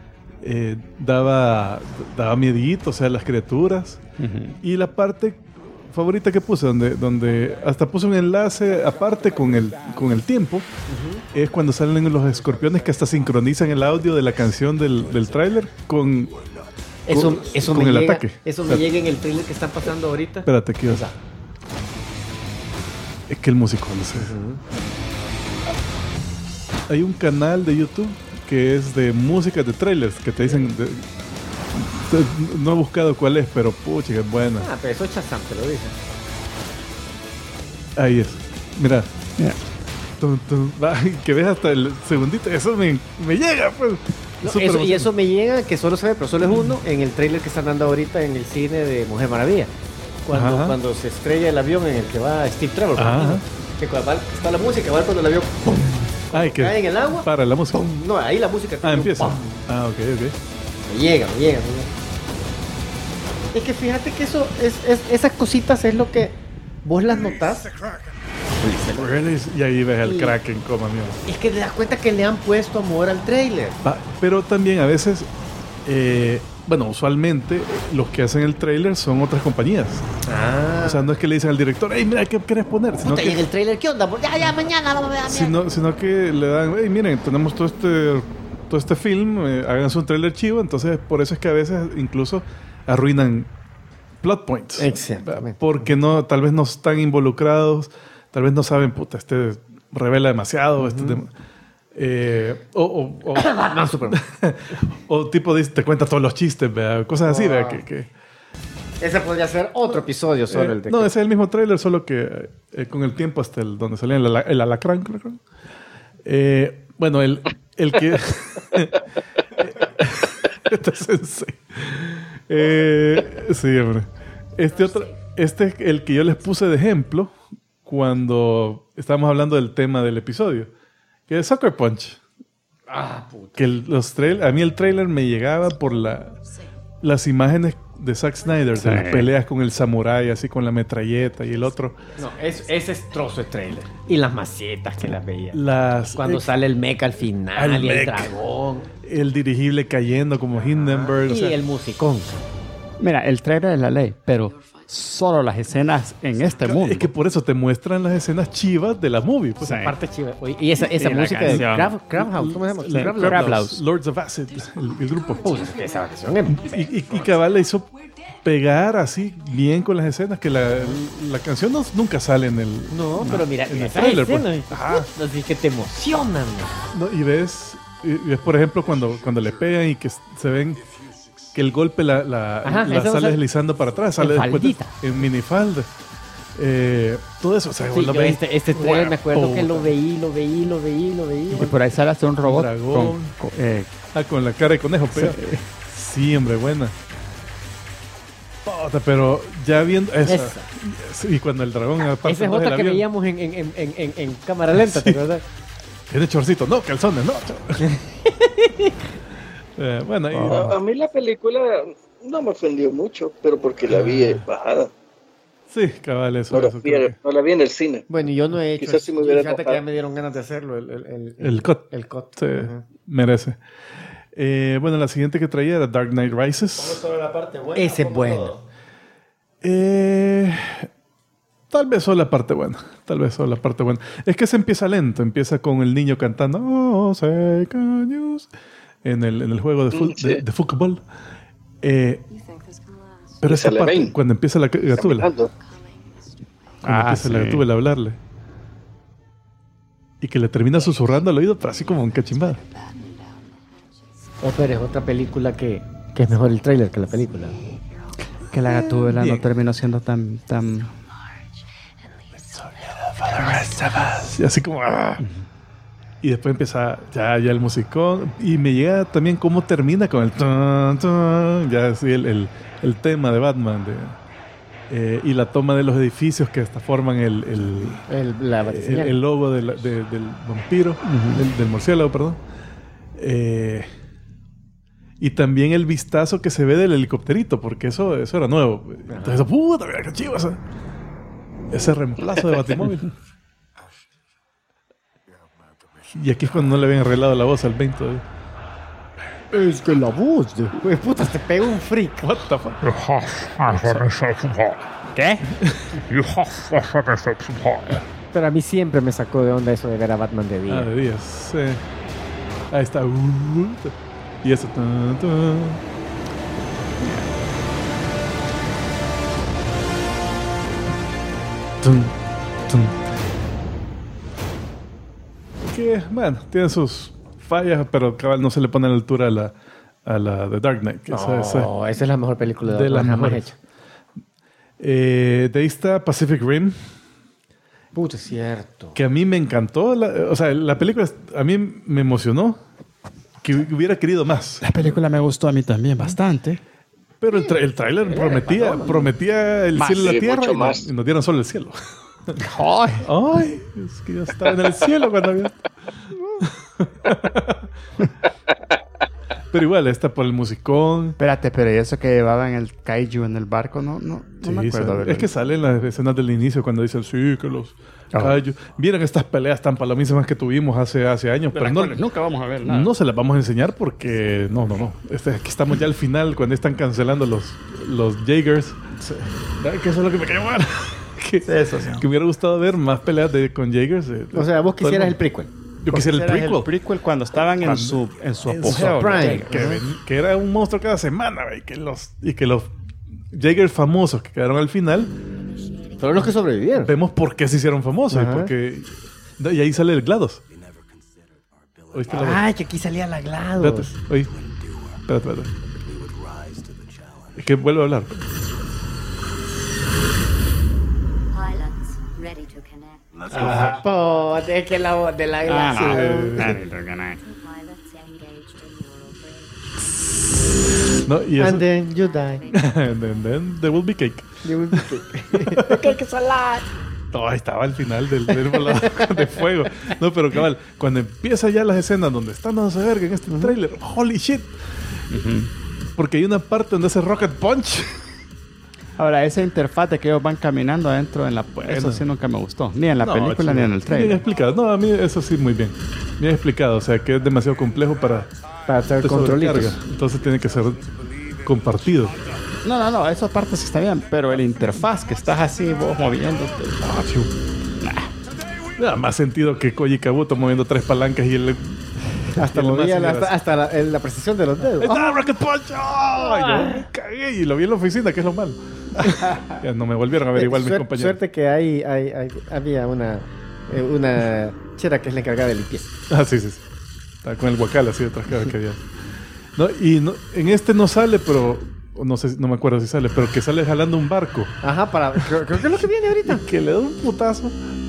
daba miedito, o sea, las criaturas. Y la parte favorita que puse, donde hasta puse un enlace aparte con el tiempo, es cuando salen los escorpiones que hasta sincronizan el audio de la canción del tráiler con Eso con me el llega, ataque. Eso me llega en el trailer que están pasando ahorita. Espérate, aquí vas. Es que el músico, no sé. Hay un canal de YouTube que es de música de trailers que te dicen... no he buscado cuál es, pero pucha, que es buena. Pero eso es Shazam, te lo dicen. Ahí es. Mira. Que ves hasta el segundito. Eso me llega, pues. Eso me llega, que solo se ve, pero solo es uno, en el trailer que están dando ahorita en el cine de Mujer Maravilla. Cuando se estrella el avión en el que va Steve Trevor. Que está la música, va cuando el avión ¡pum! Cae en el agua. Para la música. ¡Pum! No, ahí la música. Empieza. ¡Pum! Ok. Me llega. Es que fíjate que esas cositas es lo que vos las notás. Y ahí ves el Kraken como mío. Es que te das cuenta que le han puesto amor al trailer. Pero también a veces bueno, usualmente los que hacen el trailer son otras compañías. O sea, no es que le dicen al director, hey, mira, ¿qué quieres poner? Sino Puta, que, y en el trailer, ¿qué onda? Ya, mañana vamos a ver. sino que le dan, hey, miren, tenemos todo este film, háganse un trailer chivo. Entonces, por eso es que a veces incluso arruinan plot points. Exactamente. Porque tal vez no están involucrados, tal vez no saben, puta, revela demasiado, No, Superman. o tipo te cuenta todos los chistes, ¿verdad? Cosas así, ¿verdad? Ese podría ser otro episodio sobre el de... No, ese es el mismo tráiler, solo que con el tiempo hasta donde salía el alacrán, creo. Bueno, el que... Este es sensei. Sí, hombre. Este es el que yo les puse de ejemplo cuando estábamos hablando del tema del episodio, que es Sucker Punch. Puta. Que a mí el trailer me llegaba por las imágenes de Zack Snyder, de las peleas con el samurái, así con la metralleta y el otro. No, ese es trozo de trailer. Y las macetas que las veía. Cuando sale el mecha al final y el dragón. El dirigible cayendo como Hindenburg. Y el musicón. Mira, el trailer es la ley, pero solo las escenas en este mundo. Es que por eso te muestran las escenas chivas de la movie. Pues. Sí. Parte chiva. Oye, y esa la música de canción. Crabhouse, ¿cómo se llama? Sí, Crabhouse. Lords of Acid, el grupo. Esa canción es... Y Cabal le hizo pegar así bien con las escenas, que la canción nunca sale en el... No, pero mira, en el esa trailer, escena, pues. así que te emocionan. No, y ves, por ejemplo, cuando le pegan y que se ven que el golpe la sale deslizando para atrás, sale después en minifalda. Todo eso, o sea, Sí, lo yo ves. este trailer me acuerdo que lo veí. Y por ahí sale hasta un robot dragón. Con la cara de conejo pegada. Sí, hombre, buena. Puta, pero ya viendo esa. Y cuando el dragón Esa es otra que veíamos en cámara lenta, ¿te acuerdas? Tiene chorcito, no, calzones, no. Bueno, A mí la película no me ofendió mucho, pero porque la vi bajada. Sí, cabal, eso. No la vi en el cine. Bueno, yo no he hecho. Quizás si me hubiera Fíjate que tocado. ya me dieron ganas de hacerlo. El cut. El cut. Sí, merece. Bueno, la siguiente que traía era Dark Knight Rises. Solo la parte buena. Ese es como bueno. todo. Tal vez solo la parte buena. Es que se empieza lento. Empieza con el niño cantando "Oh, say can you s-" en el juego de fútbol. Pero esa parte, cuando empieza la gatúbela. La gatúbela a hablarle. Y que le termina susurrando al oído, pero así como un cachimbada. Pero es otra película que es mejor el trailer que la película. Que la gatúbela no terminó siendo tan... Y así como... Y después empieza ya el musicón. Y me llega también cómo termina con el... Tun, tun, ya así el tema de Batman. Y la toma de los edificios que hasta forman el logo del vampiro. Del murciélago, perdón. Y también el vistazo que se ve del helicópterito, porque eso era nuevo. Entonces, puta, mira qué chivo ese reemplazo de Batimóvil. Y aquí es cuando no le habían arreglado la voz al 20 todavía. Es que la voz de... Pues puta, te pega un freak. What the fuck? ¿Qué? Pero a mí siempre me sacó de onda eso de ver a Batman de día. De días, sí. Ahí está. Y eso. Que, bueno, tiene sus fallas, pero cabal no se le pone a la altura a la de Dark Knight. Esa es la mejor película de las jamás mejores hecha. De ahí está Pacific Rim. Puta, es cierto. Que a mí me encantó. La película a mí me emocionó. Que hubiera querido más. La película me gustó a mí también bastante. Pero el tráiler prometía el cielo y la tierra y nos dieron solo el cielo. Ay, es que yo estaba en el cielo cuando había... Pero igual, está por el musicón. Espérate, pero ¿y eso que llevaban el kaiju en el barco? No Sí, me acuerdo. es que salen las escenas del inicio cuando dicen, sí, que los kaiju... Vieron estas peleas tan palomísimas que tuvimos hace años, pero no, nunca vamos a ver nada. no se las vamos a enseñar porque... No. Aquí estamos ya al final, cuando están cancelando los Jaegers. Sí. Que eso es lo que me cayó mal. Eso sí. Que me hubiera gustado ver más peleas con Jaegers. O sea, vos quisieras el prequel. Yo quisiera el prequel. El prequel cuando estaban en su apogeo. prime. Que era un monstruo cada semana, güey. Y que los Jaegers famosos que quedaron al final... Fueron los que sobrevivieron. Vemos por qué se hicieron famosos. Y ahí sale el GLaDOS. ¿Oíste la voz? Ay, que aquí salía la GLaDOS. Espérate, oí. Espérate. Es que vuelve a hablar. Pilots ready to connect. Es que la voz de la GLaDOS. Pilots engaged in neural bridge. No, y eso, And then you die. and then there will be cake. You will be cake. Cake is alive. No, ahí estaba al final del volador de fuego. No, pero cabal, cuando empieza ya las escenas donde están dándose verga en este trailer, holy shit. Porque hay una parte donde hace Rocket Punch. Ahora, esa interfaz de que ellos van caminando adentro en la... Eso sí nunca me gustó. Ni en la película ni en el Bien trailer. explicado. No, a mí eso sí muy bien. Bien explicado. O sea, que es demasiado complejo para hacer te controlitos. sobrecarga. Entonces tiene que ser compartido. No. Esa parte sí está bien. Pero el interfaz que estás así, vos moviéndote... Nada más sentido que Koji Kabuto moviendo 3 palancas y él... Hasta y el movía más hasta la precisión de los dedos. ¡Ahí está, Rocket Punch! ¡Oh! Yo me cagué y lo vi en la oficina, que es lo malo. Ya no me volvieron a ver igual mis compañeros. Suerte que había una chera que es la encargada de limpieza. Ah, sí. Estaba con el guacal así detrás cada vez que había. No, en este no sale, pero... No sé, no me acuerdo si sale, pero que sale jalando un barco. Ajá, creo que es lo que viene ahorita. Que le da un putazo.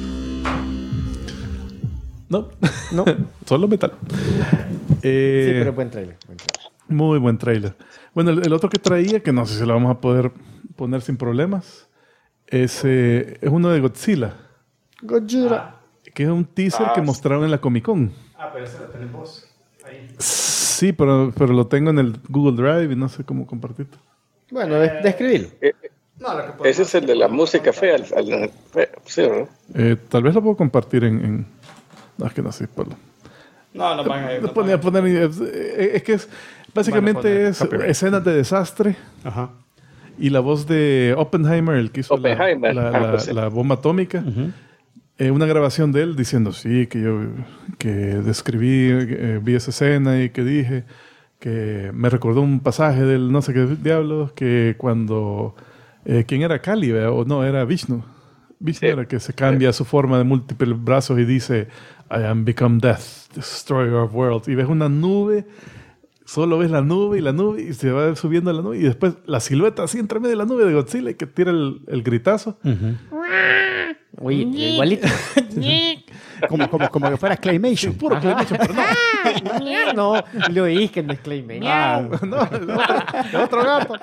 No. Solo metal. Sí, pero buen trailer. Muy buen trailer. Bueno, el otro que traía, que no sé si lo vamos a poder poner sin problemas, es uno de Godzilla. Godzilla. Que es un teaser que mostraron en la Comic Con. Pero ese lo tenés vos. Ahí. Sí, pero lo tengo en el Google Drive y no sé cómo compartirlo. Bueno, describirlo. Ese es el de la música fea. Sí, ¿no? Tal vez lo puedo compartir en... No, es que no sé. No van a ir. Es que básicamente es escenas de desastre. Ajá. Y la voz de Oppenheimer, el que hizo Oppenheimer. la bomba atómica. Una grabación de él diciendo, sí, que yo describí, vi esa escena y que dije que me recordó un pasaje del no sé qué diablos, que cuando... ¿quién era Kali? O no, era Vishnu. Vishnu era que se cambia su forma de múltiples brazos y dice, I am become death, destroyer of worlds. Y ves una nube, solo ves la nube y se va subiendo la nube y después la silueta así entre medio de la nube de Godzilla y que tira el gritazo. Oye, igualito. como que fuera Claymation. Puro Claymation, pero no. No, lo oís que no es Claymation. No, el otro gato.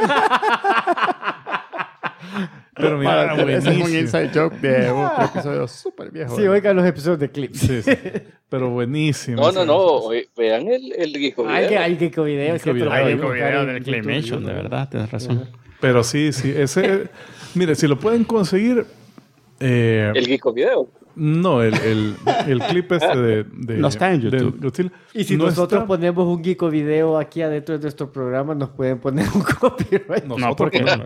Pero mira, Ese es un buenísimo. inside joke de otro episodio súper viejo. Sí, oigan los episodios de clips. Sí. Pero buenísimo. No. Oye, vean el Geeko video. Hay que video. Geeko video. Hay un video del Claymation, de verdad, tienes razón. Pero sí. Ese... mire, si lo pueden conseguir... El Geeko video. No, el clip este de No está en YouTube. de Godzilla. Y si no nosotros está- ponemos un Geeko video aquí adentro de nuestro programa, nos pueden poner un copyright. No, porque no.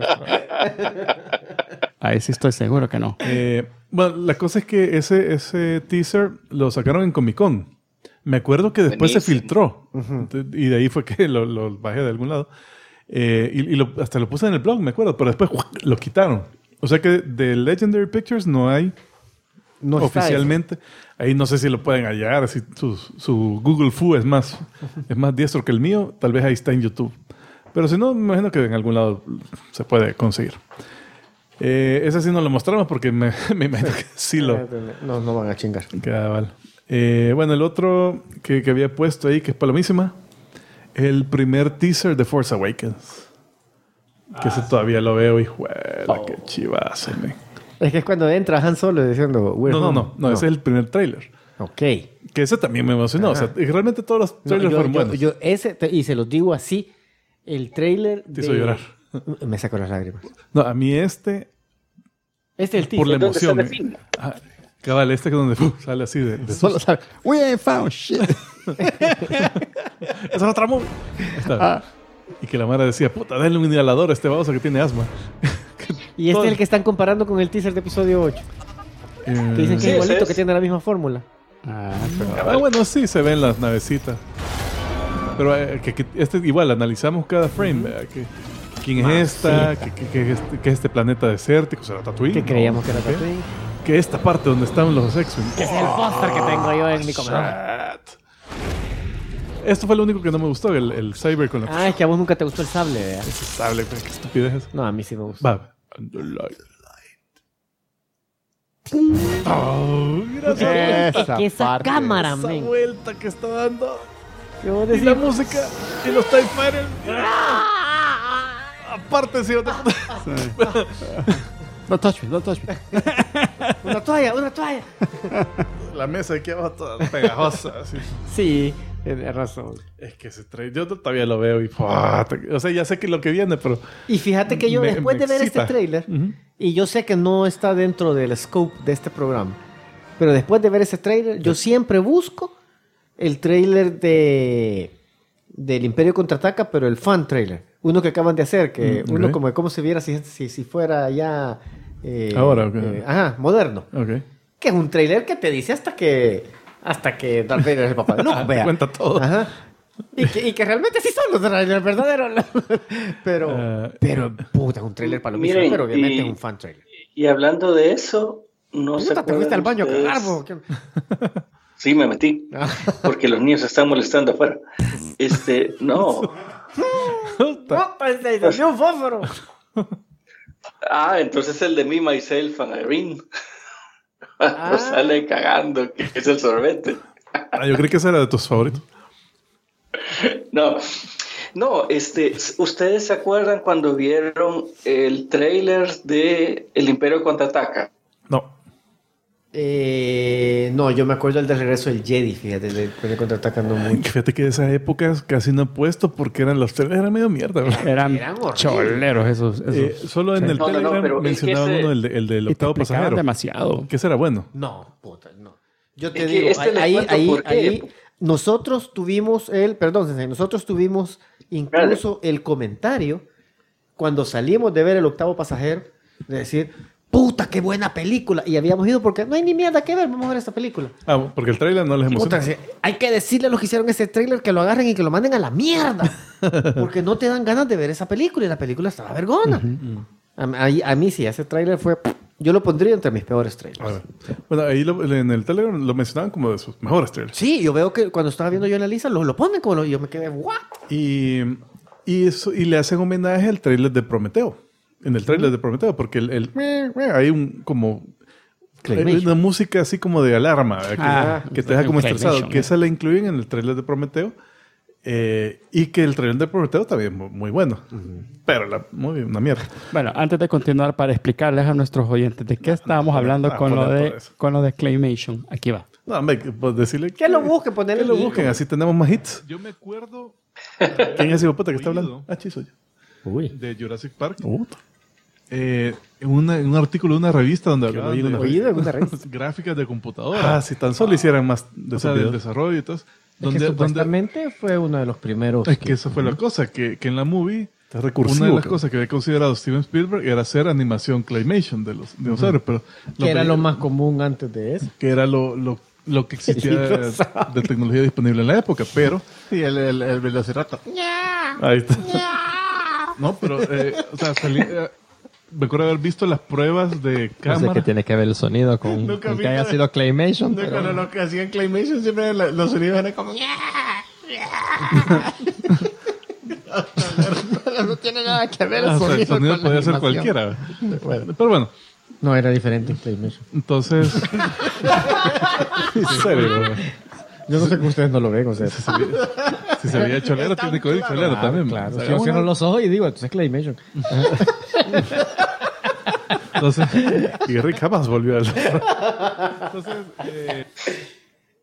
Ahí sí estoy seguro que no. Bueno, la cosa es que ese teaser lo sacaron en Comic Con. Me acuerdo que después se filtró. Y de ahí fue que lo bajé de algún lado. Hasta lo puse en el blog, me acuerdo. Pero después lo quitaron. O sea que de Legendary Pictures no hay No está oficialmente. Ahí no sé si lo pueden hallar. Si su Google Fu es más diestro que el mío. Tal vez ahí está en YouTube. Pero si no, me imagino que en algún lado se puede conseguir. Ese sí no lo mostramos porque me imagino que sí lo... No van a chingar. Cabal. Bueno, el otro que había puesto ahí, que es palomísima, es el primer teaser de Force Awakens. Que ese todavía lo veo y qué chivazo, man. Es que es cuando entra Han Solo diciendo, "We're home". No, ese es el primer tráiler. Ok. Que ese también me emocionó. O sea, y realmente todos los trailers fueron buenos. Y se los digo así, el trailer Te hizo llorar. Me sacó las lágrimas. No, a mí este Este es el por la teaser. ¿Dónde está emoción. el film? Cabal, este que es donde sale así de Solo sabe, we ain't found shit. esa es otra movie. Está. Y que la Mara decía, puta, denle un inhalador a este baboso que tiene asma. Y este Todo- es el que están comparando con el teaser de episodio 8. Que dicen que Sí, es igualito, ese es. que tiene la misma fórmula. bueno, sí, se ven las navecitas. Pero que este igual, analizamos cada frame. ¿Verdad? ¿Quién es esta? ¿Qué es este planeta desértico? ¿Será Tatooine? Que creíamos que era ¿Qué? Tatooine. Que esta parte donde están los X-Wing. Que es el póster que tengo yo en mi comedor. Shit. Esto fue lo único que no me gustó, el Saber con la... Ah, es que a vos nunca te gustó el sable, ¿verdad? Ese sable, qué estupidez es. No, a mí sí me gusta. Va. And the light. Oh, mira Es que esa parte, cámara, esa men. vuelta que está dando. Que vos Y decís, la música. Y los TIE Fighters. Aparte, sí, Don't touch me, don't touch me. una toalla. la mesa aquí abajo toda pegajosa. Así. Sí, tienes razón. Es que ese trailer, yo todavía lo veo y... O sea, ya sé que lo que viene, pero... Y fíjate que yo Me después de ver excita. este tráiler, y yo sé que no está dentro del scope de este programa, pero después de ver ese tráiler, yo siempre busco el tráiler del Imperio Contraataca, pero el fan tráiler. Uno que acaban de hacer, que uno ok. como se viera si fuera ya... Ahora, ok. moderno. Ok. Que es un tráiler que te dice hasta que Darth Vader es el papá de Luke, Te vea. cuenta todo. Ajá. Y que realmente sí son los trailers verdaderos. Pero puta, es un trailer para los Miren, pero obviamente y- es un fan trailer. Y hablando de eso, no se Puta, te fuiste al baño a ustedes- cagar, bo. ¿Qué? Sí, me metí. Porque los niños están molestando afuera. No. Puta, se dio un fósforo. Ah, entonces el de Me, Myself and Irene. Pues sale cagando, que es el sorbete. Yo creí que ese era de tus favoritos. No, ¿ustedes se acuerdan cuando vieron el tráiler de El Imperio Contraataca? No. No, yo me acuerdo el del regreso del Jedi, fíjate, de contraatacando mucho. Fíjate que de esa época casi no he puesto porque eran los trailers, eran medio mierda. ¿verdad? Eran Eran horribles. choleros esos. Solo en el No, no, Telegram pero es que mencionaban ese- uno, el del Y te octavo explicaban pasajero. demasiado. Que ese era bueno. No, puta, no. Yo te Es que digo, este les cuento por qué. nosotros tuvimos nosotros tuvimos incluso el comentario cuando salimos de ver el octavo pasajero, de decir, puta, qué buena película. Y habíamos ido porque no hay ni mierda que ver, vamos a ver esta película. Ah, porque el trailer no les Puta, emociona. hay que decirle a los que hicieron ese tráiler que lo agarren y que lo manden a la mierda. Porque no te dan ganas de ver esa película y la película estaba vergona. A mí sí, ese tráiler fue... Yo lo pondría entre mis peores trailers. A ver. Bueno, ahí en el Telegram lo mencionaban como de sus mejores trailers. Sí, yo veo que cuando estaba viendo yo en la lista lo ponen como yo me quedé, ¿what? Y le hacen homenaje al trailer de Prometeo. En el trailer de Prometeo, porque hay un como... Claymation. Hay una música así como de alarma, que te deja como estresado. Claymation, Que esa la incluyen en el trailer de Prometeo. Y que el trailer de Prometeo también es muy bueno. Pero una mierda. Bueno, antes de continuar, para explicarles a nuestros oyentes de qué estábamos hablando con lo poner todo eso. con lo de Claymation. Aquí va. No, hombre, pues decirle Que lo busquen, ponerle que lo el busquen, así tenemos más hits. Yo me acuerdo ¿Quién es ese hijo puta que está Oído. hablando? Ah, chiso. Uy. de Jurassic Park Puta. en un artículo de una revista donde hablaban oí de una Oído en una revista. gráficas de computadora, Ah, si tan solo hicieran más de o sea, esos del videos. desarrollo y todo. Es que Donde, supuestamente fue uno de los primeros. es que esa fue la cosa, que en la movie Está recursivo. una de las pero- cosas que había considerado Steven Spielberg era hacer animación claymation de los dinosaurios, pero que era pedí- lo más común antes de eso. que era lo que existía de tecnología disponible en la época, pero Sí, el velociraptor. Ahí está. no, pero o sea, me acuerdo haber visto las pruebas de No sé cámara. qué tiene que ver el sonido con que haya sido Claymation. No, pero- cuando lo que hacían Claymation siempre los sonidos eran como... no tiene nada que ver O sea, el sonido con la podía ser animación. cualquiera. Pero bueno, No, era diferente en Claymation. entonces En serio. Yo no sé que ustedes no lo ven, o sea. si se veía cholero, tiene que oír cholero también. Claro, O sea, si yo una- cierro los ojos y digo, entonces es Claymation. Entonces, Y Rick jamás volvió al... entonces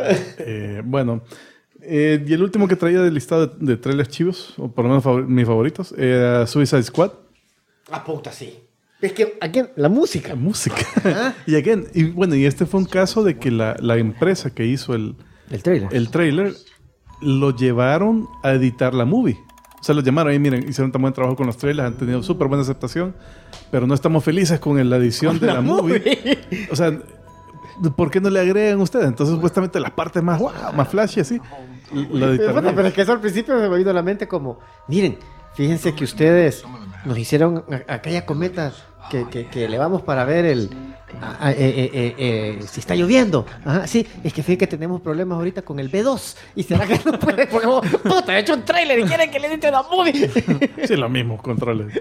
Bueno, y el último que traía del listado de trailers chivos, o por lo menos mis favoritos, era Suicide Squad. Ah, puta, sí. Es que, aquí, la música. La música. Y bueno, y este fue un caso de que la empresa que hizo el trailer lo llevaron a editar la movie. O sea, los llamaron ahí, miren, hicieron tan buen trabajo con los trailers, han tenido súper buena aceptación, pero no estamos felices con la edición de la movie. O sea, ¿por qué no le agregan ustedes? Entonces, supuestamente, las partes más flashy, así, lo editaron. Pero es que eso al principio me ha ido a la mente como, miren, fíjense que ustedes nos hicieron aquella cometa que elevamos para ver si está lloviendo. Ajá, sí, es que fíjense que tenemos problemas ahorita con el B2. ¿Y será que no puede? Porque puta, he hecho un trailer y quieren que le edite la movie. Sí, lo mismo, controles.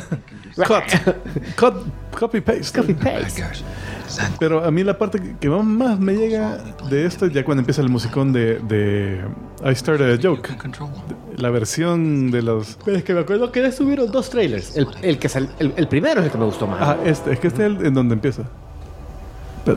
Copy-paste. Pero a mí la parte que más me llega de esto es ya cuando empieza el musicón de I Started a Joke. La versión de los... Pero es que me acuerdo que subieron 2 trailers. El primero es el que me gustó más. Es que este es en donde empieza. Pero...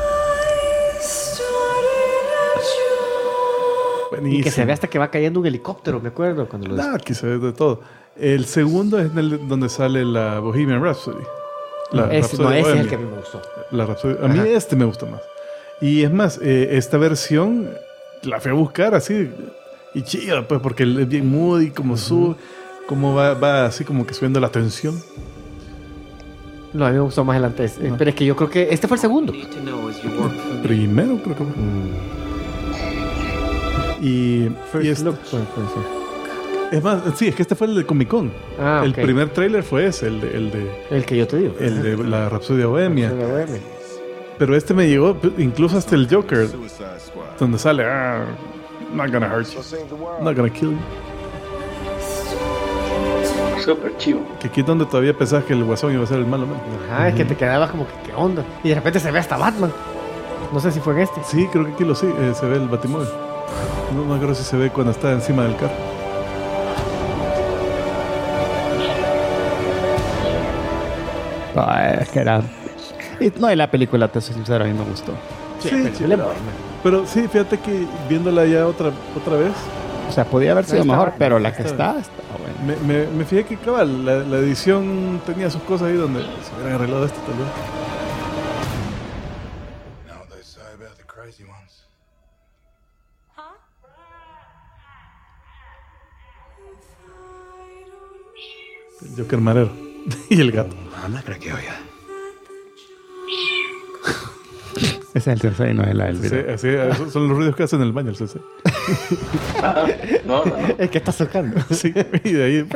Buenísimo. Y que se ve hasta que va cayendo un helicóptero, me acuerdo. Aquí se ve de todo. El segundo es donde sale la Bohemian Rhapsody. Ese es el que a mí me gustó. La Rhapsody. A mí este me gustó más. Y es más, esta versión la fui a buscar así... Y chida, pues, porque es bien moody, como como va así como que subiendo la tensión. No, a mí me gustó más adelante. Pero es que yo creo que este fue el segundo. Primero, creo que fue. Es más, sí, es que este fue el de Comic Con. El primer tráiler fue ese, el que yo te digo. El de la Rhapsody Bohemia. Pero este me llegó incluso hasta el Joker, donde sale... Not gonna hurt you. Not gonna kill you. Súper chivo. Que aquí es donde todavía pensabas que el Guasón iba a ser el malo, ¿no? Ajá, es que te quedabas como que, ¿qué onda? Y de repente se ve hasta Batman. No sé si fue en este. Sí, creo que aquí se ve el Batimóvil. No creo si se ve cuando está encima del carro. Es que era... No, y la película, te soy sincero, a mí me gustó. Sí, pero sí, fíjate que viéndola ya otra vez. O sea, podía haber sido mejor, pero la que está buena. Me fijé que cabal, la edición tenía sus cosas ahí donde se hubieran arreglado esto tal vez. El Joker marero y el gato. Ese es el sensei, no es el video. Sí, esos son los ruidos que hacen en el baño el sensei. No. Es que está socando. Sí, y de ahí...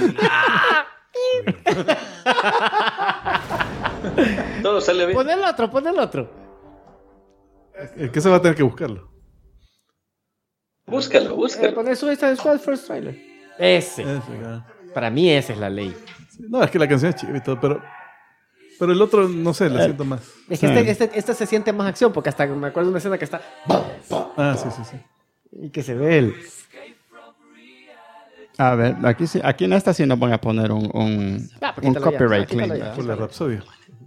Todo sale bien. Pon el otro. ¿Qué se va a tener que buscarlo? Búscalo. Pon eso, esta Squad First Trailer. Ese. Para mí esa es la ley. No, es que la canción es chiva y todo, pero el otro, no sé, la siento más. Es que este se siente más acción, porque hasta me acuerdo de una escena que está... Sí. Y que se ve el... A ver, aquí en esta sí nos van a poner un copyright claim. Por la Rhapsody.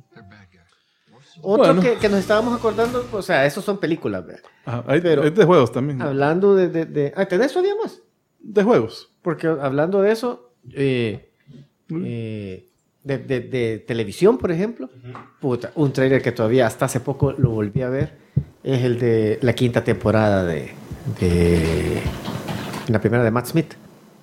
Otro que nos estábamos acordando, o sea, esos son películas, ¿verdad? Hay de juegos también. Hablando de ¿tenés eso, digamos? De juegos. Porque hablando de eso, de televisión, por ejemplo, puta, un trailer que todavía hasta hace poco lo volví a ver, es el de la 5ª temporada de la primera de Matt Smith.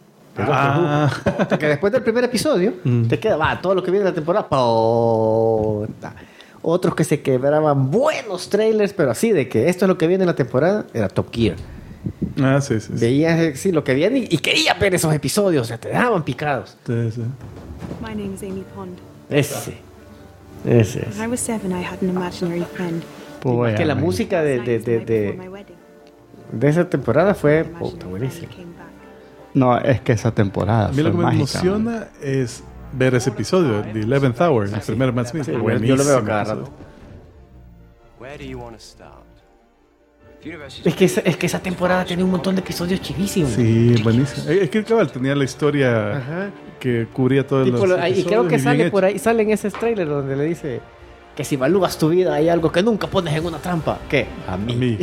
Que después del primer episodio te queda, todo lo que viene de la temporada, puta. Otros que se quebraban buenos trailers, pero así de que esto es lo que viene en la temporada, era Top Gear. Sí. Veías lo que viene y querías ver esos episodios, o sea, te daban picados. Sí. My name is Amy Pond. Ese. When I was 7, I had an imaginary friend. Pues que la música de esa temporada fue puta, buenísima. No, es que esa temporada a mí lo que me emociona es ver ese episodio, The 11th Hour, el primer Matt Smith. Sí, yo lo veo cada rato. Es que esa temporada tenía un montón de episodios chivísimos. Sí, buenísimo. Es que cabal tenía la historia que cubría todo el y creo que sale por ahí, sale en ese trailer donde le dice que si evalúas tu vida hay algo que nunca pones en una trampa. ¿Qué? A mí.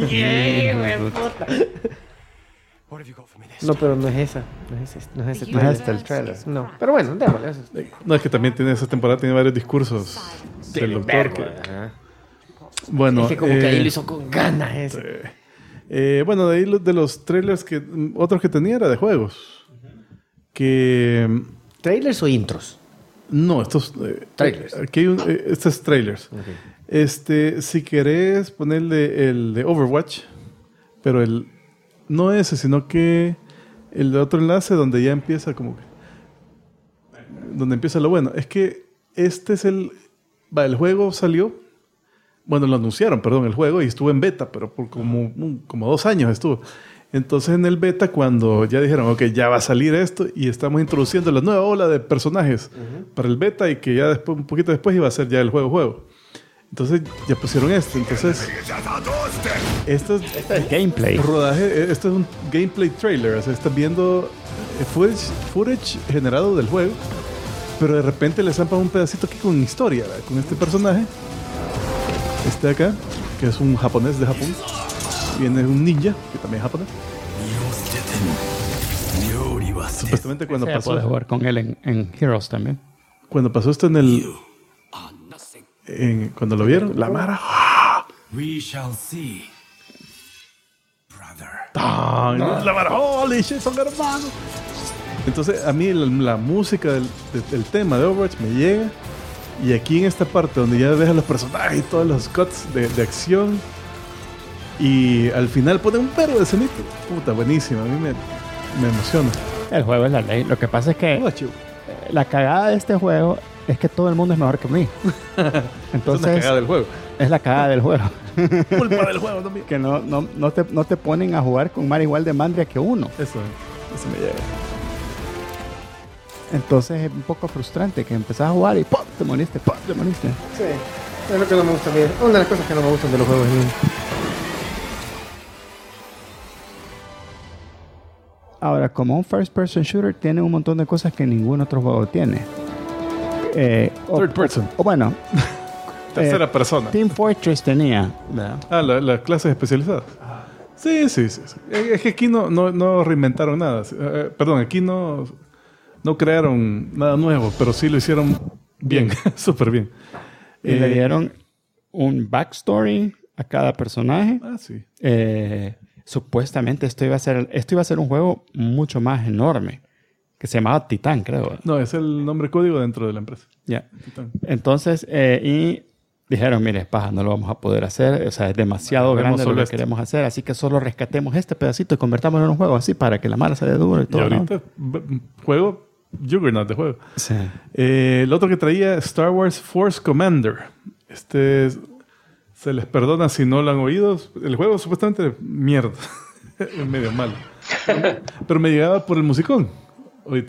No, pero no es esa. No es ese No es este el trailer. No, pero bueno, démosle eso. No, es que también tiene esa temporada, tiene varios discursos del doctor. Bueno, es que como que ahí lo hizo con ganas ese. Bueno, de ahí de los trailers otros que tenía era de juegos. Que ¿Trailers o intros? no, estos Trailers. Aquí hay estos trailers. Okay. Si querés ponerle el de Overwatch, pero no ese, sino que el de otro enlace donde ya empieza como que donde empieza lo bueno. Es que este es el juego salió, bueno, lo anunciaron, perdón, el juego, y estuvo en beta, pero por como 2 años estuvo. Entonces en el beta, cuando ya dijeron, ok, ya va a salir esto y estamos introduciendo la nueva ola de personajes para el beta, y que ya después, un poquito después iba a ser ya el juego. Entonces ya pusieron esto. Entonces esto es gameplay. Rodaje, esto es un gameplay trailer. O sea, estás viendo footage generado del juego, pero de repente le zampan un pedacito aquí con historia, ¿verdad? Con este personaje, este de acá, que es un japonés de Japón. Viene un ninja, que también es japonés. Supuestamente cuando pasó... Puedes jugar con él en Heroes también. Cuando pasó esto cuando lo vieron, la Mara... We shall see, brother. La Mara, holy shit, son hermanos. Entonces a mí la música del tema de Overwatch me llega, y aquí en esta parte donde ya ves a los personajes y todos los cuts de acción, y al final pone un perro de cenito. Puta, buenísimo, a mí me emociona. El juego es la ley. Lo que pasa es que la cagada de este juego es que todo el mundo es mejor que mí. Entonces, es la cagada del juego. Es la cagada del juego. Culpa del juego también. Que no te ponen a jugar con mar igual de mandria que uno. Eso me llega. Entonces es un poco frustrante que empezás a jugar y ¡pum! Te moriste. Sí, es lo que no me gusta a mí. Una de las cosas que no me gustan de los juegos. Ahora, como un first person shooter, tiene un montón de cosas que ningún otro juego tiene. Third person. O bueno, tercera persona. Team Fortress tenía. Las clases especializadas. Sí. Es que aquí no reinventaron nada. Perdón, aquí no crearon nada nuevo, pero sí lo hicieron bien, súper bien. Y le dieron un backstory a cada personaje. Sí. Supuestamente esto iba a ser un juego mucho más enorme, que se llamaba Titán, creo. No, es el nombre código dentro de la empresa. Ya. Entonces, y dijeron, mire, paja, no lo vamos a poder hacer, o sea, es demasiado grande lo que queremos hacer, así que solo rescatemos este pedacito y convertámoslo en un juego así para que la mara se dé duro y todo. Y ahorita, juego, Juggernaut de juego. Sí. El otro que traía, Star Wars Force Commander. Se les perdona si no lo han oído. El juego supuestamente mierda. Es medio malo. Pero me llegaba por el musicón. Ahorita.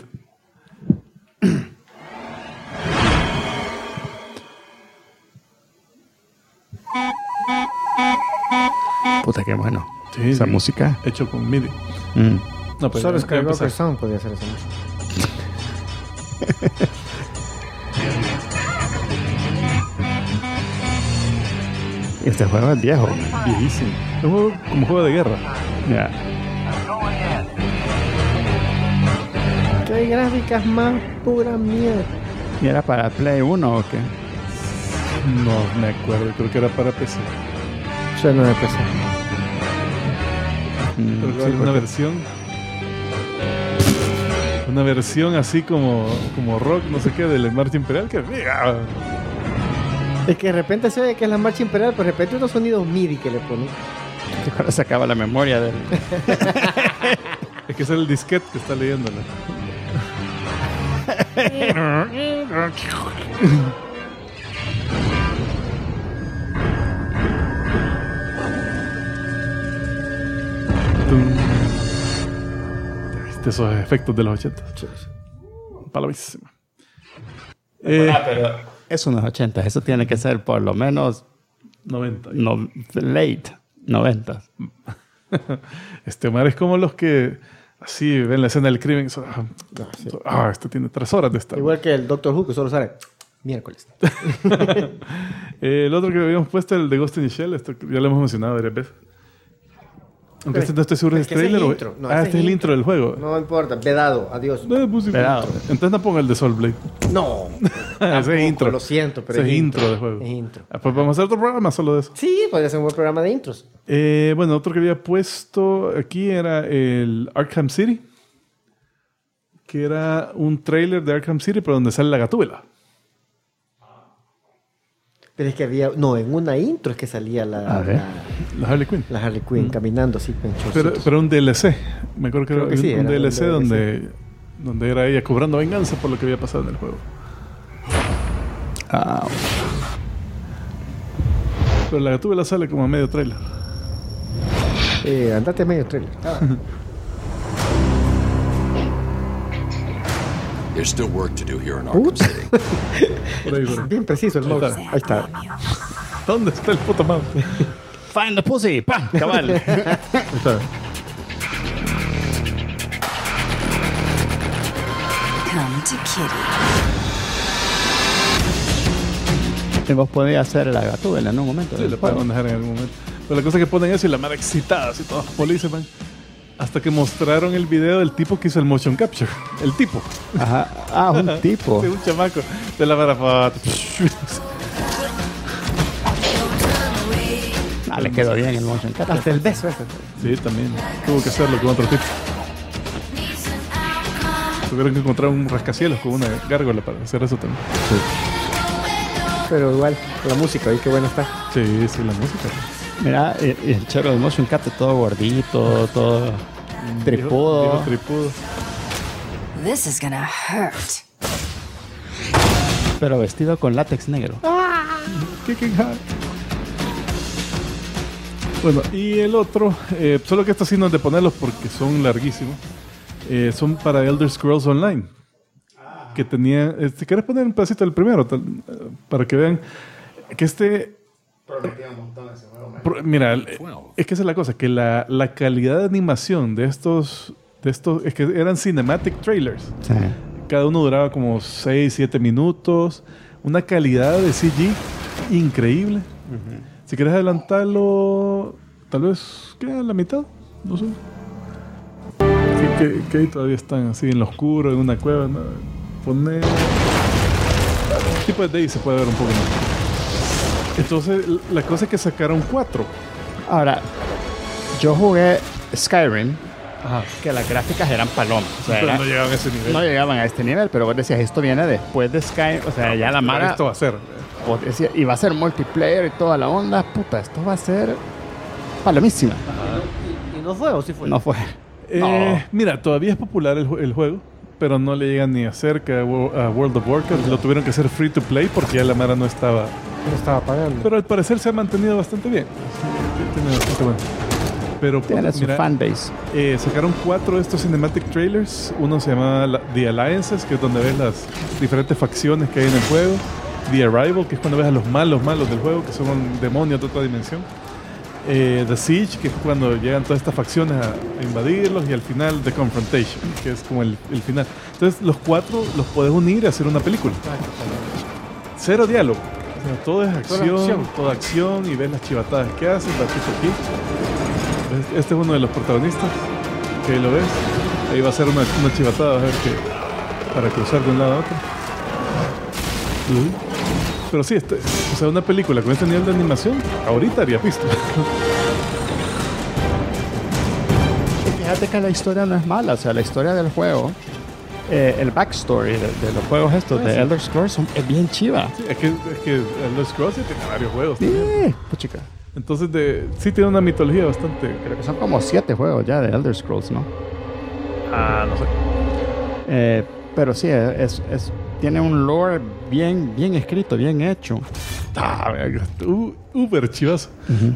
Puta, qué bueno. Sí, esa música. Hecho con MIDI. No, pues solo Skywalker Sound podía hacer esa música. Este juego es viejo. Viejísimo. Es un juego como juego de guerra. Ya. Qué gráficas más pura mierda. ¿Y era para Play 1 o qué? No me acuerdo. Creo que era para PC. Yo no de PC. Pero sí, una versión así como rock, no sé qué, del Marcha Imperial, que es que de repente se oye que es la Marcha Imperial, pero de repente unos sonidos MIDI que le ponen. Que cuando se acaba la memoria del... Es que es el disquete que está leyéndolo. ¿Viste esos efectos de los 80? Palomísima. Pero eso no es 80, eso tiene que ser por lo menos 90. Late 90. Omar es como los que así ven la escena del crimen. Esto tiene 3 horas de estar. Igual que el Doctor Who, que solo sale. Miércoles. El otro que habíamos puesto, el de Ghost in the Shell, esto ya lo hemos mencionado varias veces. Aunque no estoy seguro si es trailer o... intro. No, este es el intro del juego. No importa, vedado, adiós. Vedado. Entonces no ponga el de Soul Blade. No. Ese es intro. Lo siento, pero ese es intro del juego. Es intro. Pues vamos a hacer otro programa solo de eso. Sí, podría ser un buen programa de intros. Bueno, otro que había puesto aquí era el Arkham City. Que era un trailer de Arkham City, pero donde sale la Gatúbela. Pero es que había... No, en una intro es que salía la Harley Quinn. La Harley Quinn caminando así con chorcitos. Pero un DLC. Me acuerdo que Creo era que sí, un era DLC un DLC. donde era ella cobrando venganza por lo que había pasado en el juego. Pero la Gatúbela sale como a medio trailer. Andate a medio trailer. There's still work to do here in Arkham City. Por ahí. Bien preciso el mouse. Ahí está. ¿Dónde está el puto mouse? Find the pussy. ¡Pam! Cabal. Ahí está. Come to Kitty. Vos podías hacer la Gatúbela en un momento. Sí, lo pueden manejar en algún momento. Pero la cosa es que ponen eso y la mara excitada, así todos felices, man. Hasta que mostraron el video del tipo que hizo el motion capture. El tipo. Ajá. Un tipo. Sí, un chamaco. De la mara. Le quedó bien el motion capture. Hasta el beso ese. Sí, también. Tuvo que hacerlo con otro tipo. Tuvieron que encontrar un rascacielos con una gárgola para hacer eso también. Sí. Pero igual, la música, ¿y qué buena está? Sí, la música. Mira, el chero del motion capture todo gordito, todo tripudo. Dijo tripudo. This is gonna hurt. Pero vestido con látex negro. Bueno, y el otro, solo que estos sí no es de ponerlos porque son larguísimos. Son para Elder Scrolls Online. Que tenía... si quieres poner un pedacito del primero, para que vean que prometía un montón ese juego. Mira, es que esa es la cosa, que la calidad de animación de estos es que eran cinematic trailers. Sí. Cada uno duraba como 6-7 minutos. Una calidad de CG increíble. Si quieres adelantarlo, tal vez queda en la mitad, no sé. Que ahí todavía están así en lo oscuro, en una cueva, ¿no? Poner... El tipo de Day se puede ver un poco más. Entonces, la cosa es que sacaron 4. Ahora, yo jugué Skyrim, que las gráficas eran palomas. O sea, pero no llegaban a ese nivel. No llegaban a este nivel, pero vos decías, esto viene después de Skyrim. O sea, ya la mara... Esto va a ser. Vos decías, y va a ser multiplayer y toda la onda. Puta, esto va a ser palomísima. ¿Y no fue o sí fue? No fue. Mira, todavía es popular el juego, pero no le llegan ni acerca a World of Warcraft. Lo tuvieron que hacer free to play porque ya la mara no estaba pagando. Pero al parecer se ha mantenido bastante bien. Tiene bastante bueno. Pero tiene su fanbase. Sacaron 4 de estos cinematic trailers. Uno se llama The Alliances, que es donde ves las diferentes facciones que hay en el juego. The Arrival, que es cuando ves a los malos del juego, que son demonios de otra dimensión. The Siege, que es cuando llegan todas estas facciones a invadirlos, y al final The Confrontation, que es como el final. Entonces los 4 los puedes unir y hacer una película. 0 diálogo. O sea, todo es toda acción, y ves las chivatadas que hacen, Este es uno de los protagonistas, que ahí lo ves. Ahí va a ser una chivatada, a ver para cruzar de un lado a otro. Pero sí, o sea, una película con este nivel de animación, ahorita haría visto. Fíjate que la historia no es mala, o sea, la historia del juego, el backstory de los juegos estos de Elder Scrolls es bien chiva. Sí, es que Elder Scrolls tiene varios juegos. Sí, pues chica. Entonces, sí tiene una mitología bastante... Creo que son como 7 juegos ya de Elder Scrolls, ¿no? No sé. Pero sí, tiene un lore bien escrito, bien hecho. Uber chivazo.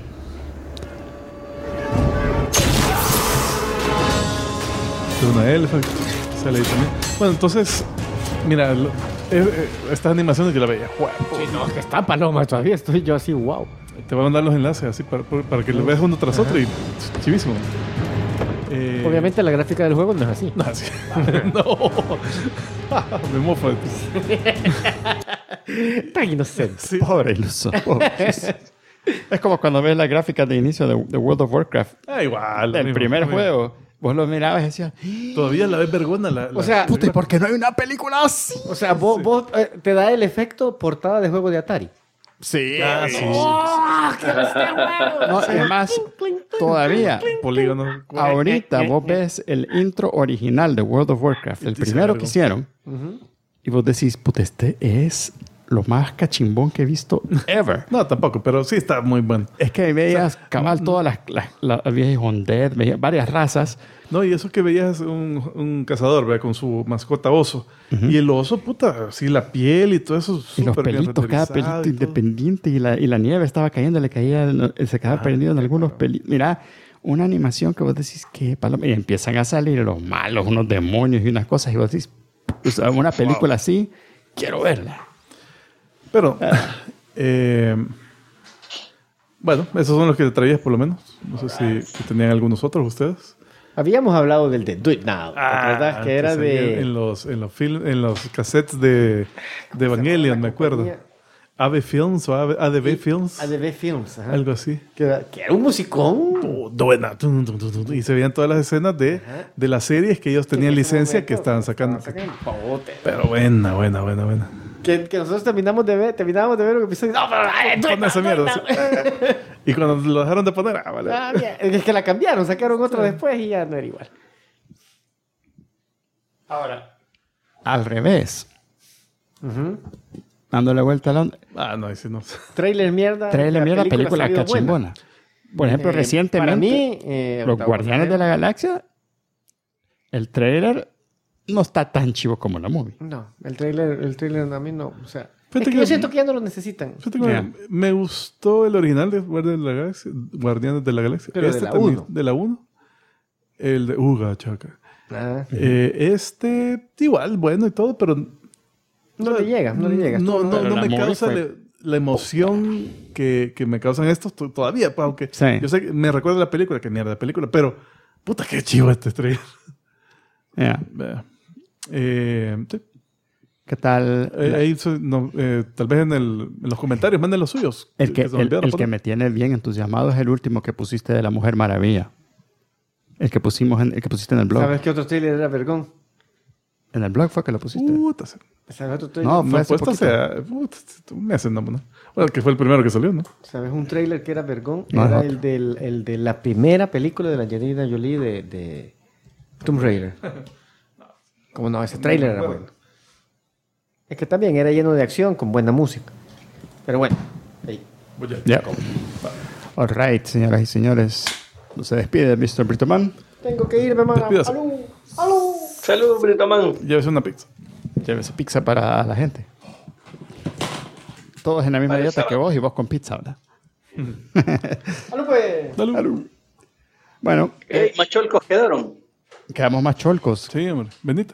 Es una elfa. Sale ahí también. Bueno, entonces, mira, estas animaciones yo la veía. Sí, no, es que está paloma todavía. Estoy yo así, wow. Te voy a mandar los enlaces así para que lo veas uno tras otro y chivísimo. Obviamente la gráfica del juego no es así. No, así. No. Me mofo de ti. Tan inocente. Sí. Pobre iluso. Pobre. Es como cuando ves las gráficas de inicio de World of Warcraft. Igual. El primer juego. Vos lo mirabas y decías... Todavía la ves vergona. O sea, puta, ¿y por qué no hay una película así? O sea, vos te da el efecto portada de juego de Atari. Sí. sí. No, es más, todavía, Polígono. ahorita vos ves el intro original de World of Warcraft, el primero que hicieron, y vos decís, puta, este es lo más cachimbón que he visto ever. No, tampoco, pero sí está muy bueno. Es que veías cabal todas las viejas Undead, veías varias razas. No, y eso que veías un cazador, ¿verdad? Con su mascota oso. Y el oso, puta, así la piel y todo eso. Y los súper bien pelitos, cada renderizado pelito y todo. independiente, y la nieve estaba cayendo, le caía, se quedaba perdido en algunos pelitos. Mira, una animación que vos decís que paloma, y empiezan a salir los malos, unos demonios y unas cosas, y vos decís, pues, una película así, quiero verla. Pero, bueno, esos son los que te traías por lo menos. No sé si tenían algunos otros ustedes. Habíamos hablado del de Do It Now, ¿verdad? Que era de... En los cassettes de Evangelion, me acuerdo. AV Films o ADV Films. ADV Films, ajá. Algo así. Que era un musicón. Y se veían todas las escenas de las series que ellos tenían licencia que estaban sacando. Pero buena. Que nosotros terminamos de ver lo que empezó. No, pero Pon esa mierda. Sí. Y cuando lo dejaron de poner, vale. Es que la cambiaron, sacaron otra después y ya no era igual. Ahora, al revés. Dándole vuelta a la onda. No, ese no. Trailer mierda. Película cachimbona. Por ejemplo, recientemente, para mí, Los Guardianes de la Galaxia, el trailer no está tan chivo como la movie. No, el trailer a mí no. O sea, Fíjate es que yo siento que ya no lo necesitan. Me gustó el original de Guardianes de la Galaxia. Pero de la 1. De la 1. El de Uga Chaka. Igual, bueno y todo, pero... No le llega. No me causa la emoción que me causan estos todavía. Aunque yo sé que me recuerda la película, que mierda de película, pero puta, qué chivo este trailer. Sí. ¿Qué tal? Tal vez en los comentarios manden los suyos. El que me tiene bien entusiasmado es el último que pusiste de la Mujer Maravilla. El que pusiste en el blog. ¿Sabes qué otro trailer era vergón? En el blog fue que lo pusiste. ¿Sabes otro trailer? No, fue hace poquito. Un mes, ¿no? Bueno, que fue el primero que salió, ¿no? ¿Sabes un trailer que era vergón? No, era no. el de la primera película de la Angelina Jolie de Tomb Raider. ¿Cómo no? Ese trailer era bueno. Es que también era lleno de acción con buena música. Pero bueno. Ya. All right, señoras y señores. Se despide Mr. Britoman. Tengo que irme, hermano. ¡Aló! Salud, Britoman. Llévese una pizza. Llévese pizza para la gente. Todos en la misma dieta que vos y vos con pizza, ¿verdad? ¡Aló, pues! Salud. Bueno. Más cholcos quedaron. Quedamos más cholcos. Sí, hombre. Bendita.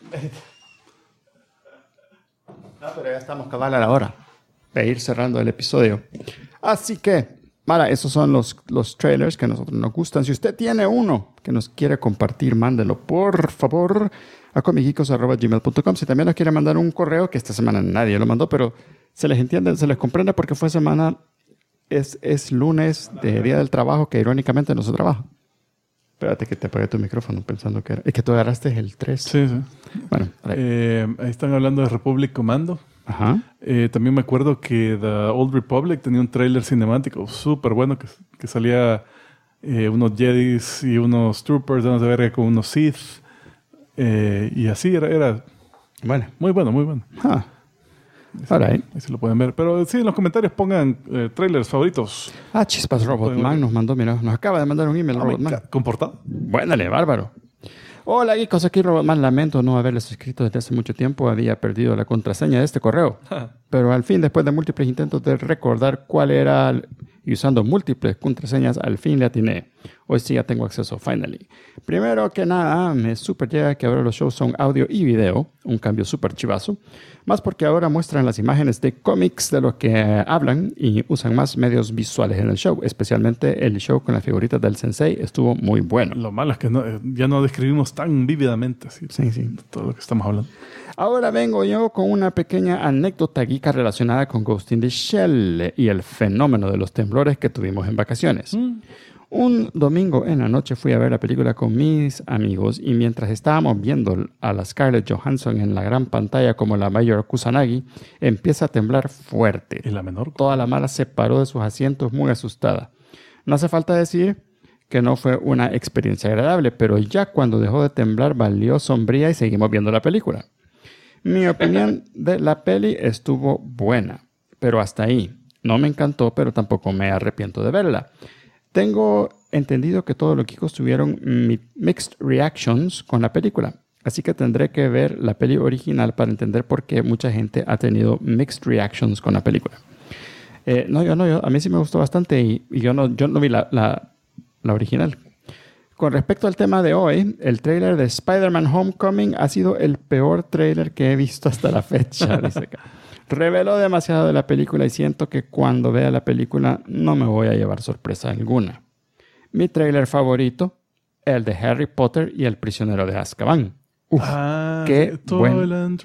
Pero ya estamos cabal a la hora de ir cerrando el episodio. Así que, Mara, esos son los trailers que a nosotros nos gustan. Si usted tiene uno que nos quiere compartir, mándelo, por favor, a comicicos@gmail.com. Si también nos quiere mandar un correo, que esta semana nadie lo mandó, pero se les entiende, se les comprende porque fue semana, es lunes de Día del Trabajo, que irónicamente no se trabaja. Espérate que te apagué tu micrófono pensando que era... Es que tú agarraste el 3. Sí. Bueno. Ahí están hablando de Republic Commando. Ajá. También me acuerdo que The Old Republic tenía un tráiler cinemático súper bueno que salía unos Jedis y unos Troopers dándose verga con unos Sith. Y así era bueno. Muy bueno. Ahí se lo pueden ver. Pero sí, en los comentarios pongan trailers favoritos. Chispas Robotman nos mandó, mira, nos acaba de mandar un email Robotman. ¿Comportado? Buénale, bárbaro. Hola, geekos, aquí Robotman. Lamento no haberles escrito desde hace mucho tiempo. Había perdido la contraseña de este correo. Pero al fin, después de múltiples intentos de recordar cuál era y usando múltiples contraseñas, al fin le atiné. Hoy sí ya tengo acceso, finally. Primero que nada, me super llega que ahora los shows son audio y video, un cambio súper chivazo. Más porque ahora muestran las imágenes de cómics de lo que hablan y usan más medios visuales en el show. Especialmente el show con las figuritas del Sensei estuvo muy bueno. Lo malo es que ya no describimos tan vívidamente así, todo lo que estamos hablando. Ahora vengo yo con una pequeña anécdota geeka relacionada con Ghost in the Shell y el fenómeno de los temblores que tuvimos en vacaciones. Un domingo en la noche fui a ver la película con mis amigos y mientras estábamos viendo a la Scarlett Johansson en la gran pantalla como la Mayor Kusanagi, empieza a temblar fuerte. ¿Y la menor? Toda la mala se paró de sus asientos muy asustada. No hace falta decir que no fue una experiencia agradable, pero ya cuando dejó de temblar valió sombría y seguimos viendo la película. Mi opinión de la peli estuvo buena, pero hasta ahí. No me encantó, pero tampoco me arrepiento de verla. Tengo entendido que todos los chicos tuvieron mixed reactions con la película, así que tendré que ver la peli original para entender por qué mucha gente ha tenido mixed reactions con la película. A mí sí me gustó bastante y yo no vi la original. Con respecto al tema de hoy, el tráiler de Spider-Man Homecoming ha sido el peor tráiler que he visto hasta la fecha. Dice acá. Reveló demasiado de la película y siento que cuando vea la película no me voy a llevar sorpresa alguna. Mi tráiler favorito, el de Harry Potter y el prisionero de Azkaban. Qué buen...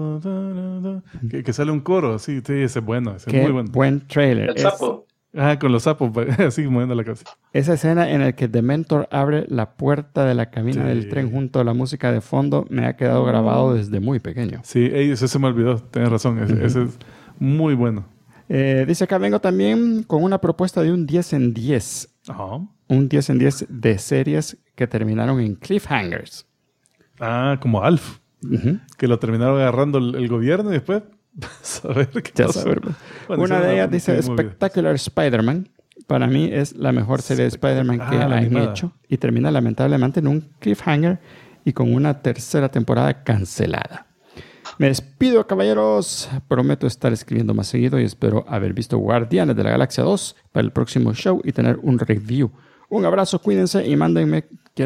Que sale un coro, sí, ese es bueno, ese es muy bueno. Buen tráiler. El sapo. Con los sapos, así moviendo la cabeza. Esa escena en la que Dementor abre la puerta de la cabina del tren junto a la música de fondo me ha quedado grabado desde muy pequeño. Sí, eso se me olvidó, tienes razón, ese es muy bueno. Dice acá, vengo también con una propuesta de un 10 en 10. Ajá. Un 10 en 10 de series que terminaron en cliffhangers. Como Alf, que lo terminaron agarrando el gobierno y después... saber qué pasó. Bueno, una de ellas dice Spectacular Spider-Man. Para mí es la mejor serie de Spider-Man que han hecho y termina lamentablemente en un cliffhanger y con una tercera temporada cancelada. Me despido, caballeros. Prometo estar escribiendo más seguido y espero haber visto Guardianes de la Galaxia 2 para el próximo show y tener un review. Un abrazo, cuídense y mándenme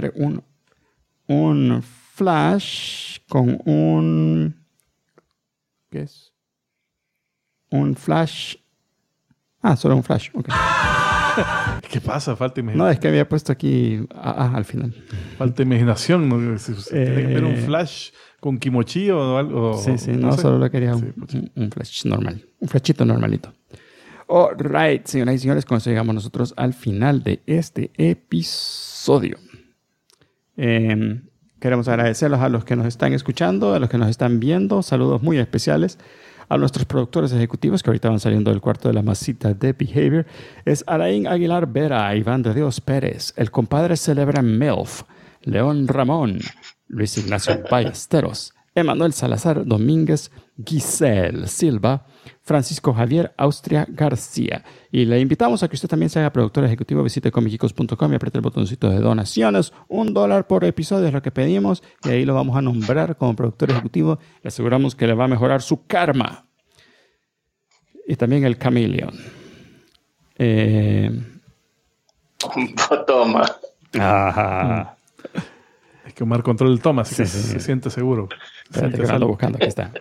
un flash con un... ¿Qué es? Un flash. Solo un flash. Okay. ¿Qué pasa? Falta imaginación. No, es que había puesto aquí al final. Falta imaginación. ¿No? Tiene que ver un flash con kimochi o algo. Sí, no solo lo quería un flash normal. Un flashito normalito. Alright, señoras y señores, con eso llegamos nosotros al final de este episodio. Queremos agradecerlos a los que nos están escuchando, a los que nos están viendo. Saludos muy especiales a nuestros productores ejecutivos que ahorita van saliendo del cuarto de la masita de Behavior. Es Alain Aguilar Vera, Iván de Dios Pérez, el compadre Celebra Melf, León Ramón, Luis Ignacio Ballesteros, Emanuel Salazar Domínguez, Giselle Silva, Francisco Javier Austria García. Y le invitamos a que usted también se haga productor ejecutivo. Visite comicicos.com y apriete el botoncito de donaciones. $1 por episodio es lo que pedimos y ahí lo vamos a nombrar como productor ejecutivo. Le aseguramos que le va a mejorar su karma. Y también el Chameleon. Toma. Ajá. Hay que tomar control del toma, así que se siente seguro. Espérate que lo ando buscando. Aquí está.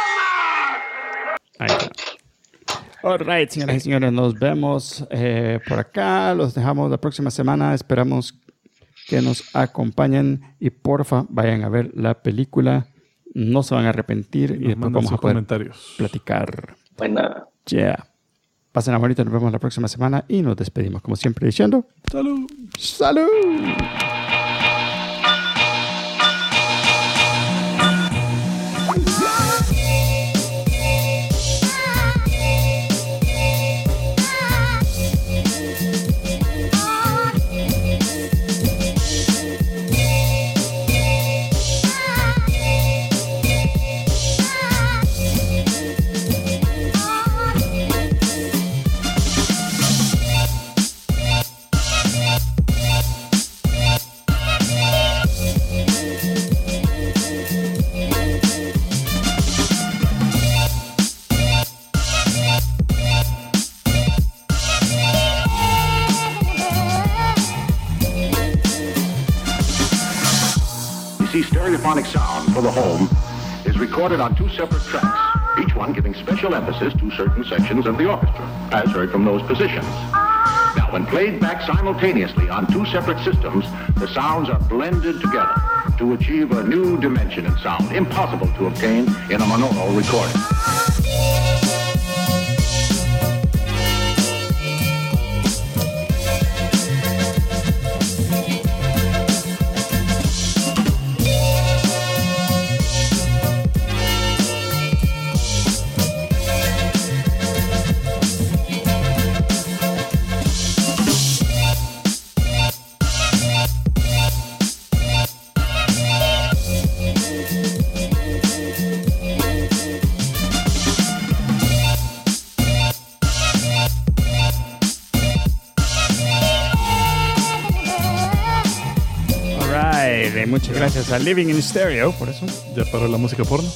Ahí está. Alright, señoras y señores, nos vemos por acá. Los dejamos la próxima semana. Esperamos que nos acompañen y porfa vayan a ver la película. No se van a arrepentir y después vamos a poder platicar. Buena. Yeah. Pasen a bonito, nos vemos la próxima semana y nos despedimos como siempre diciendo ¡Salud! ¡Salud! stereophonic sound for the home is recorded on 2 separate tracks, each one giving special emphasis to certain sections of the orchestra, as heard from those positions. Now, when played back simultaneously on 2 separate systems, the sounds are blended together to achieve a new dimension in sound, impossible to obtain in a monaural recording. Muchas gracias a Living in Stereo, por eso. ¿Ya paró la música porno?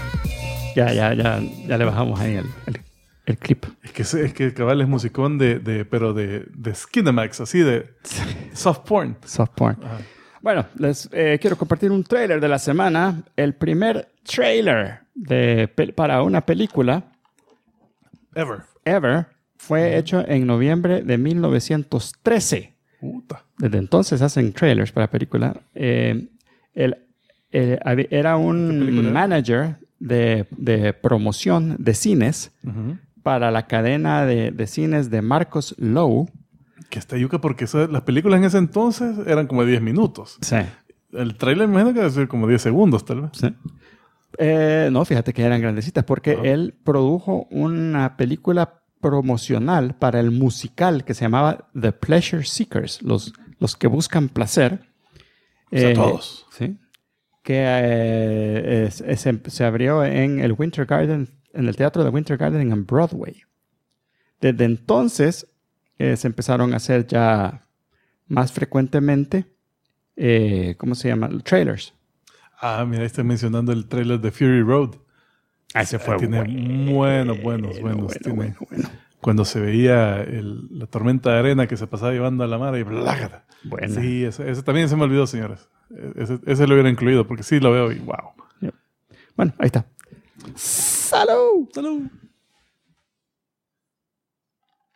Ya le bajamos ahí el clip. Es que cabal es musicón pero de Skinamax, así de soft porn. Soft porn. Ajá. Bueno, les quiero compartir un trailer de la semana. El primer trailer para una película Ever fue hecho en noviembre de 1913. Puta. Desde entonces hacen trailers para películas. Era un manager de promoción de cines para la cadena de cines de Marcos Lowe. Que está yuca porque las películas en ese entonces eran como 10 minutos. Sí. El trailer me imagino que debe ser como 10 segundos tal vez. Sí. No, fíjate que eran grandecitas porque él produjo una película promocional para el musical que se llamaba The Pleasure Seekers, los que buscan placer. O sea, todos. Sí. Que se abrió en el Winter Garden, en el teatro de Winter Garden en Broadway. Desde entonces se empezaron a hacer ya más frecuentemente, ¿cómo se llama? Trailers. Ah, mira, estoy mencionando el trailer de Fury Road. Ese fue tiene buenos. Cuando se veía la tormenta de arena que se pasaba llevando a la mar y ¡blágata! Bueno. Sí, ese también se me olvidó, señores. Ese lo hubiera incluido porque sí lo veo y wow. Bueno, ahí está. ¡Salud! ¡Salud!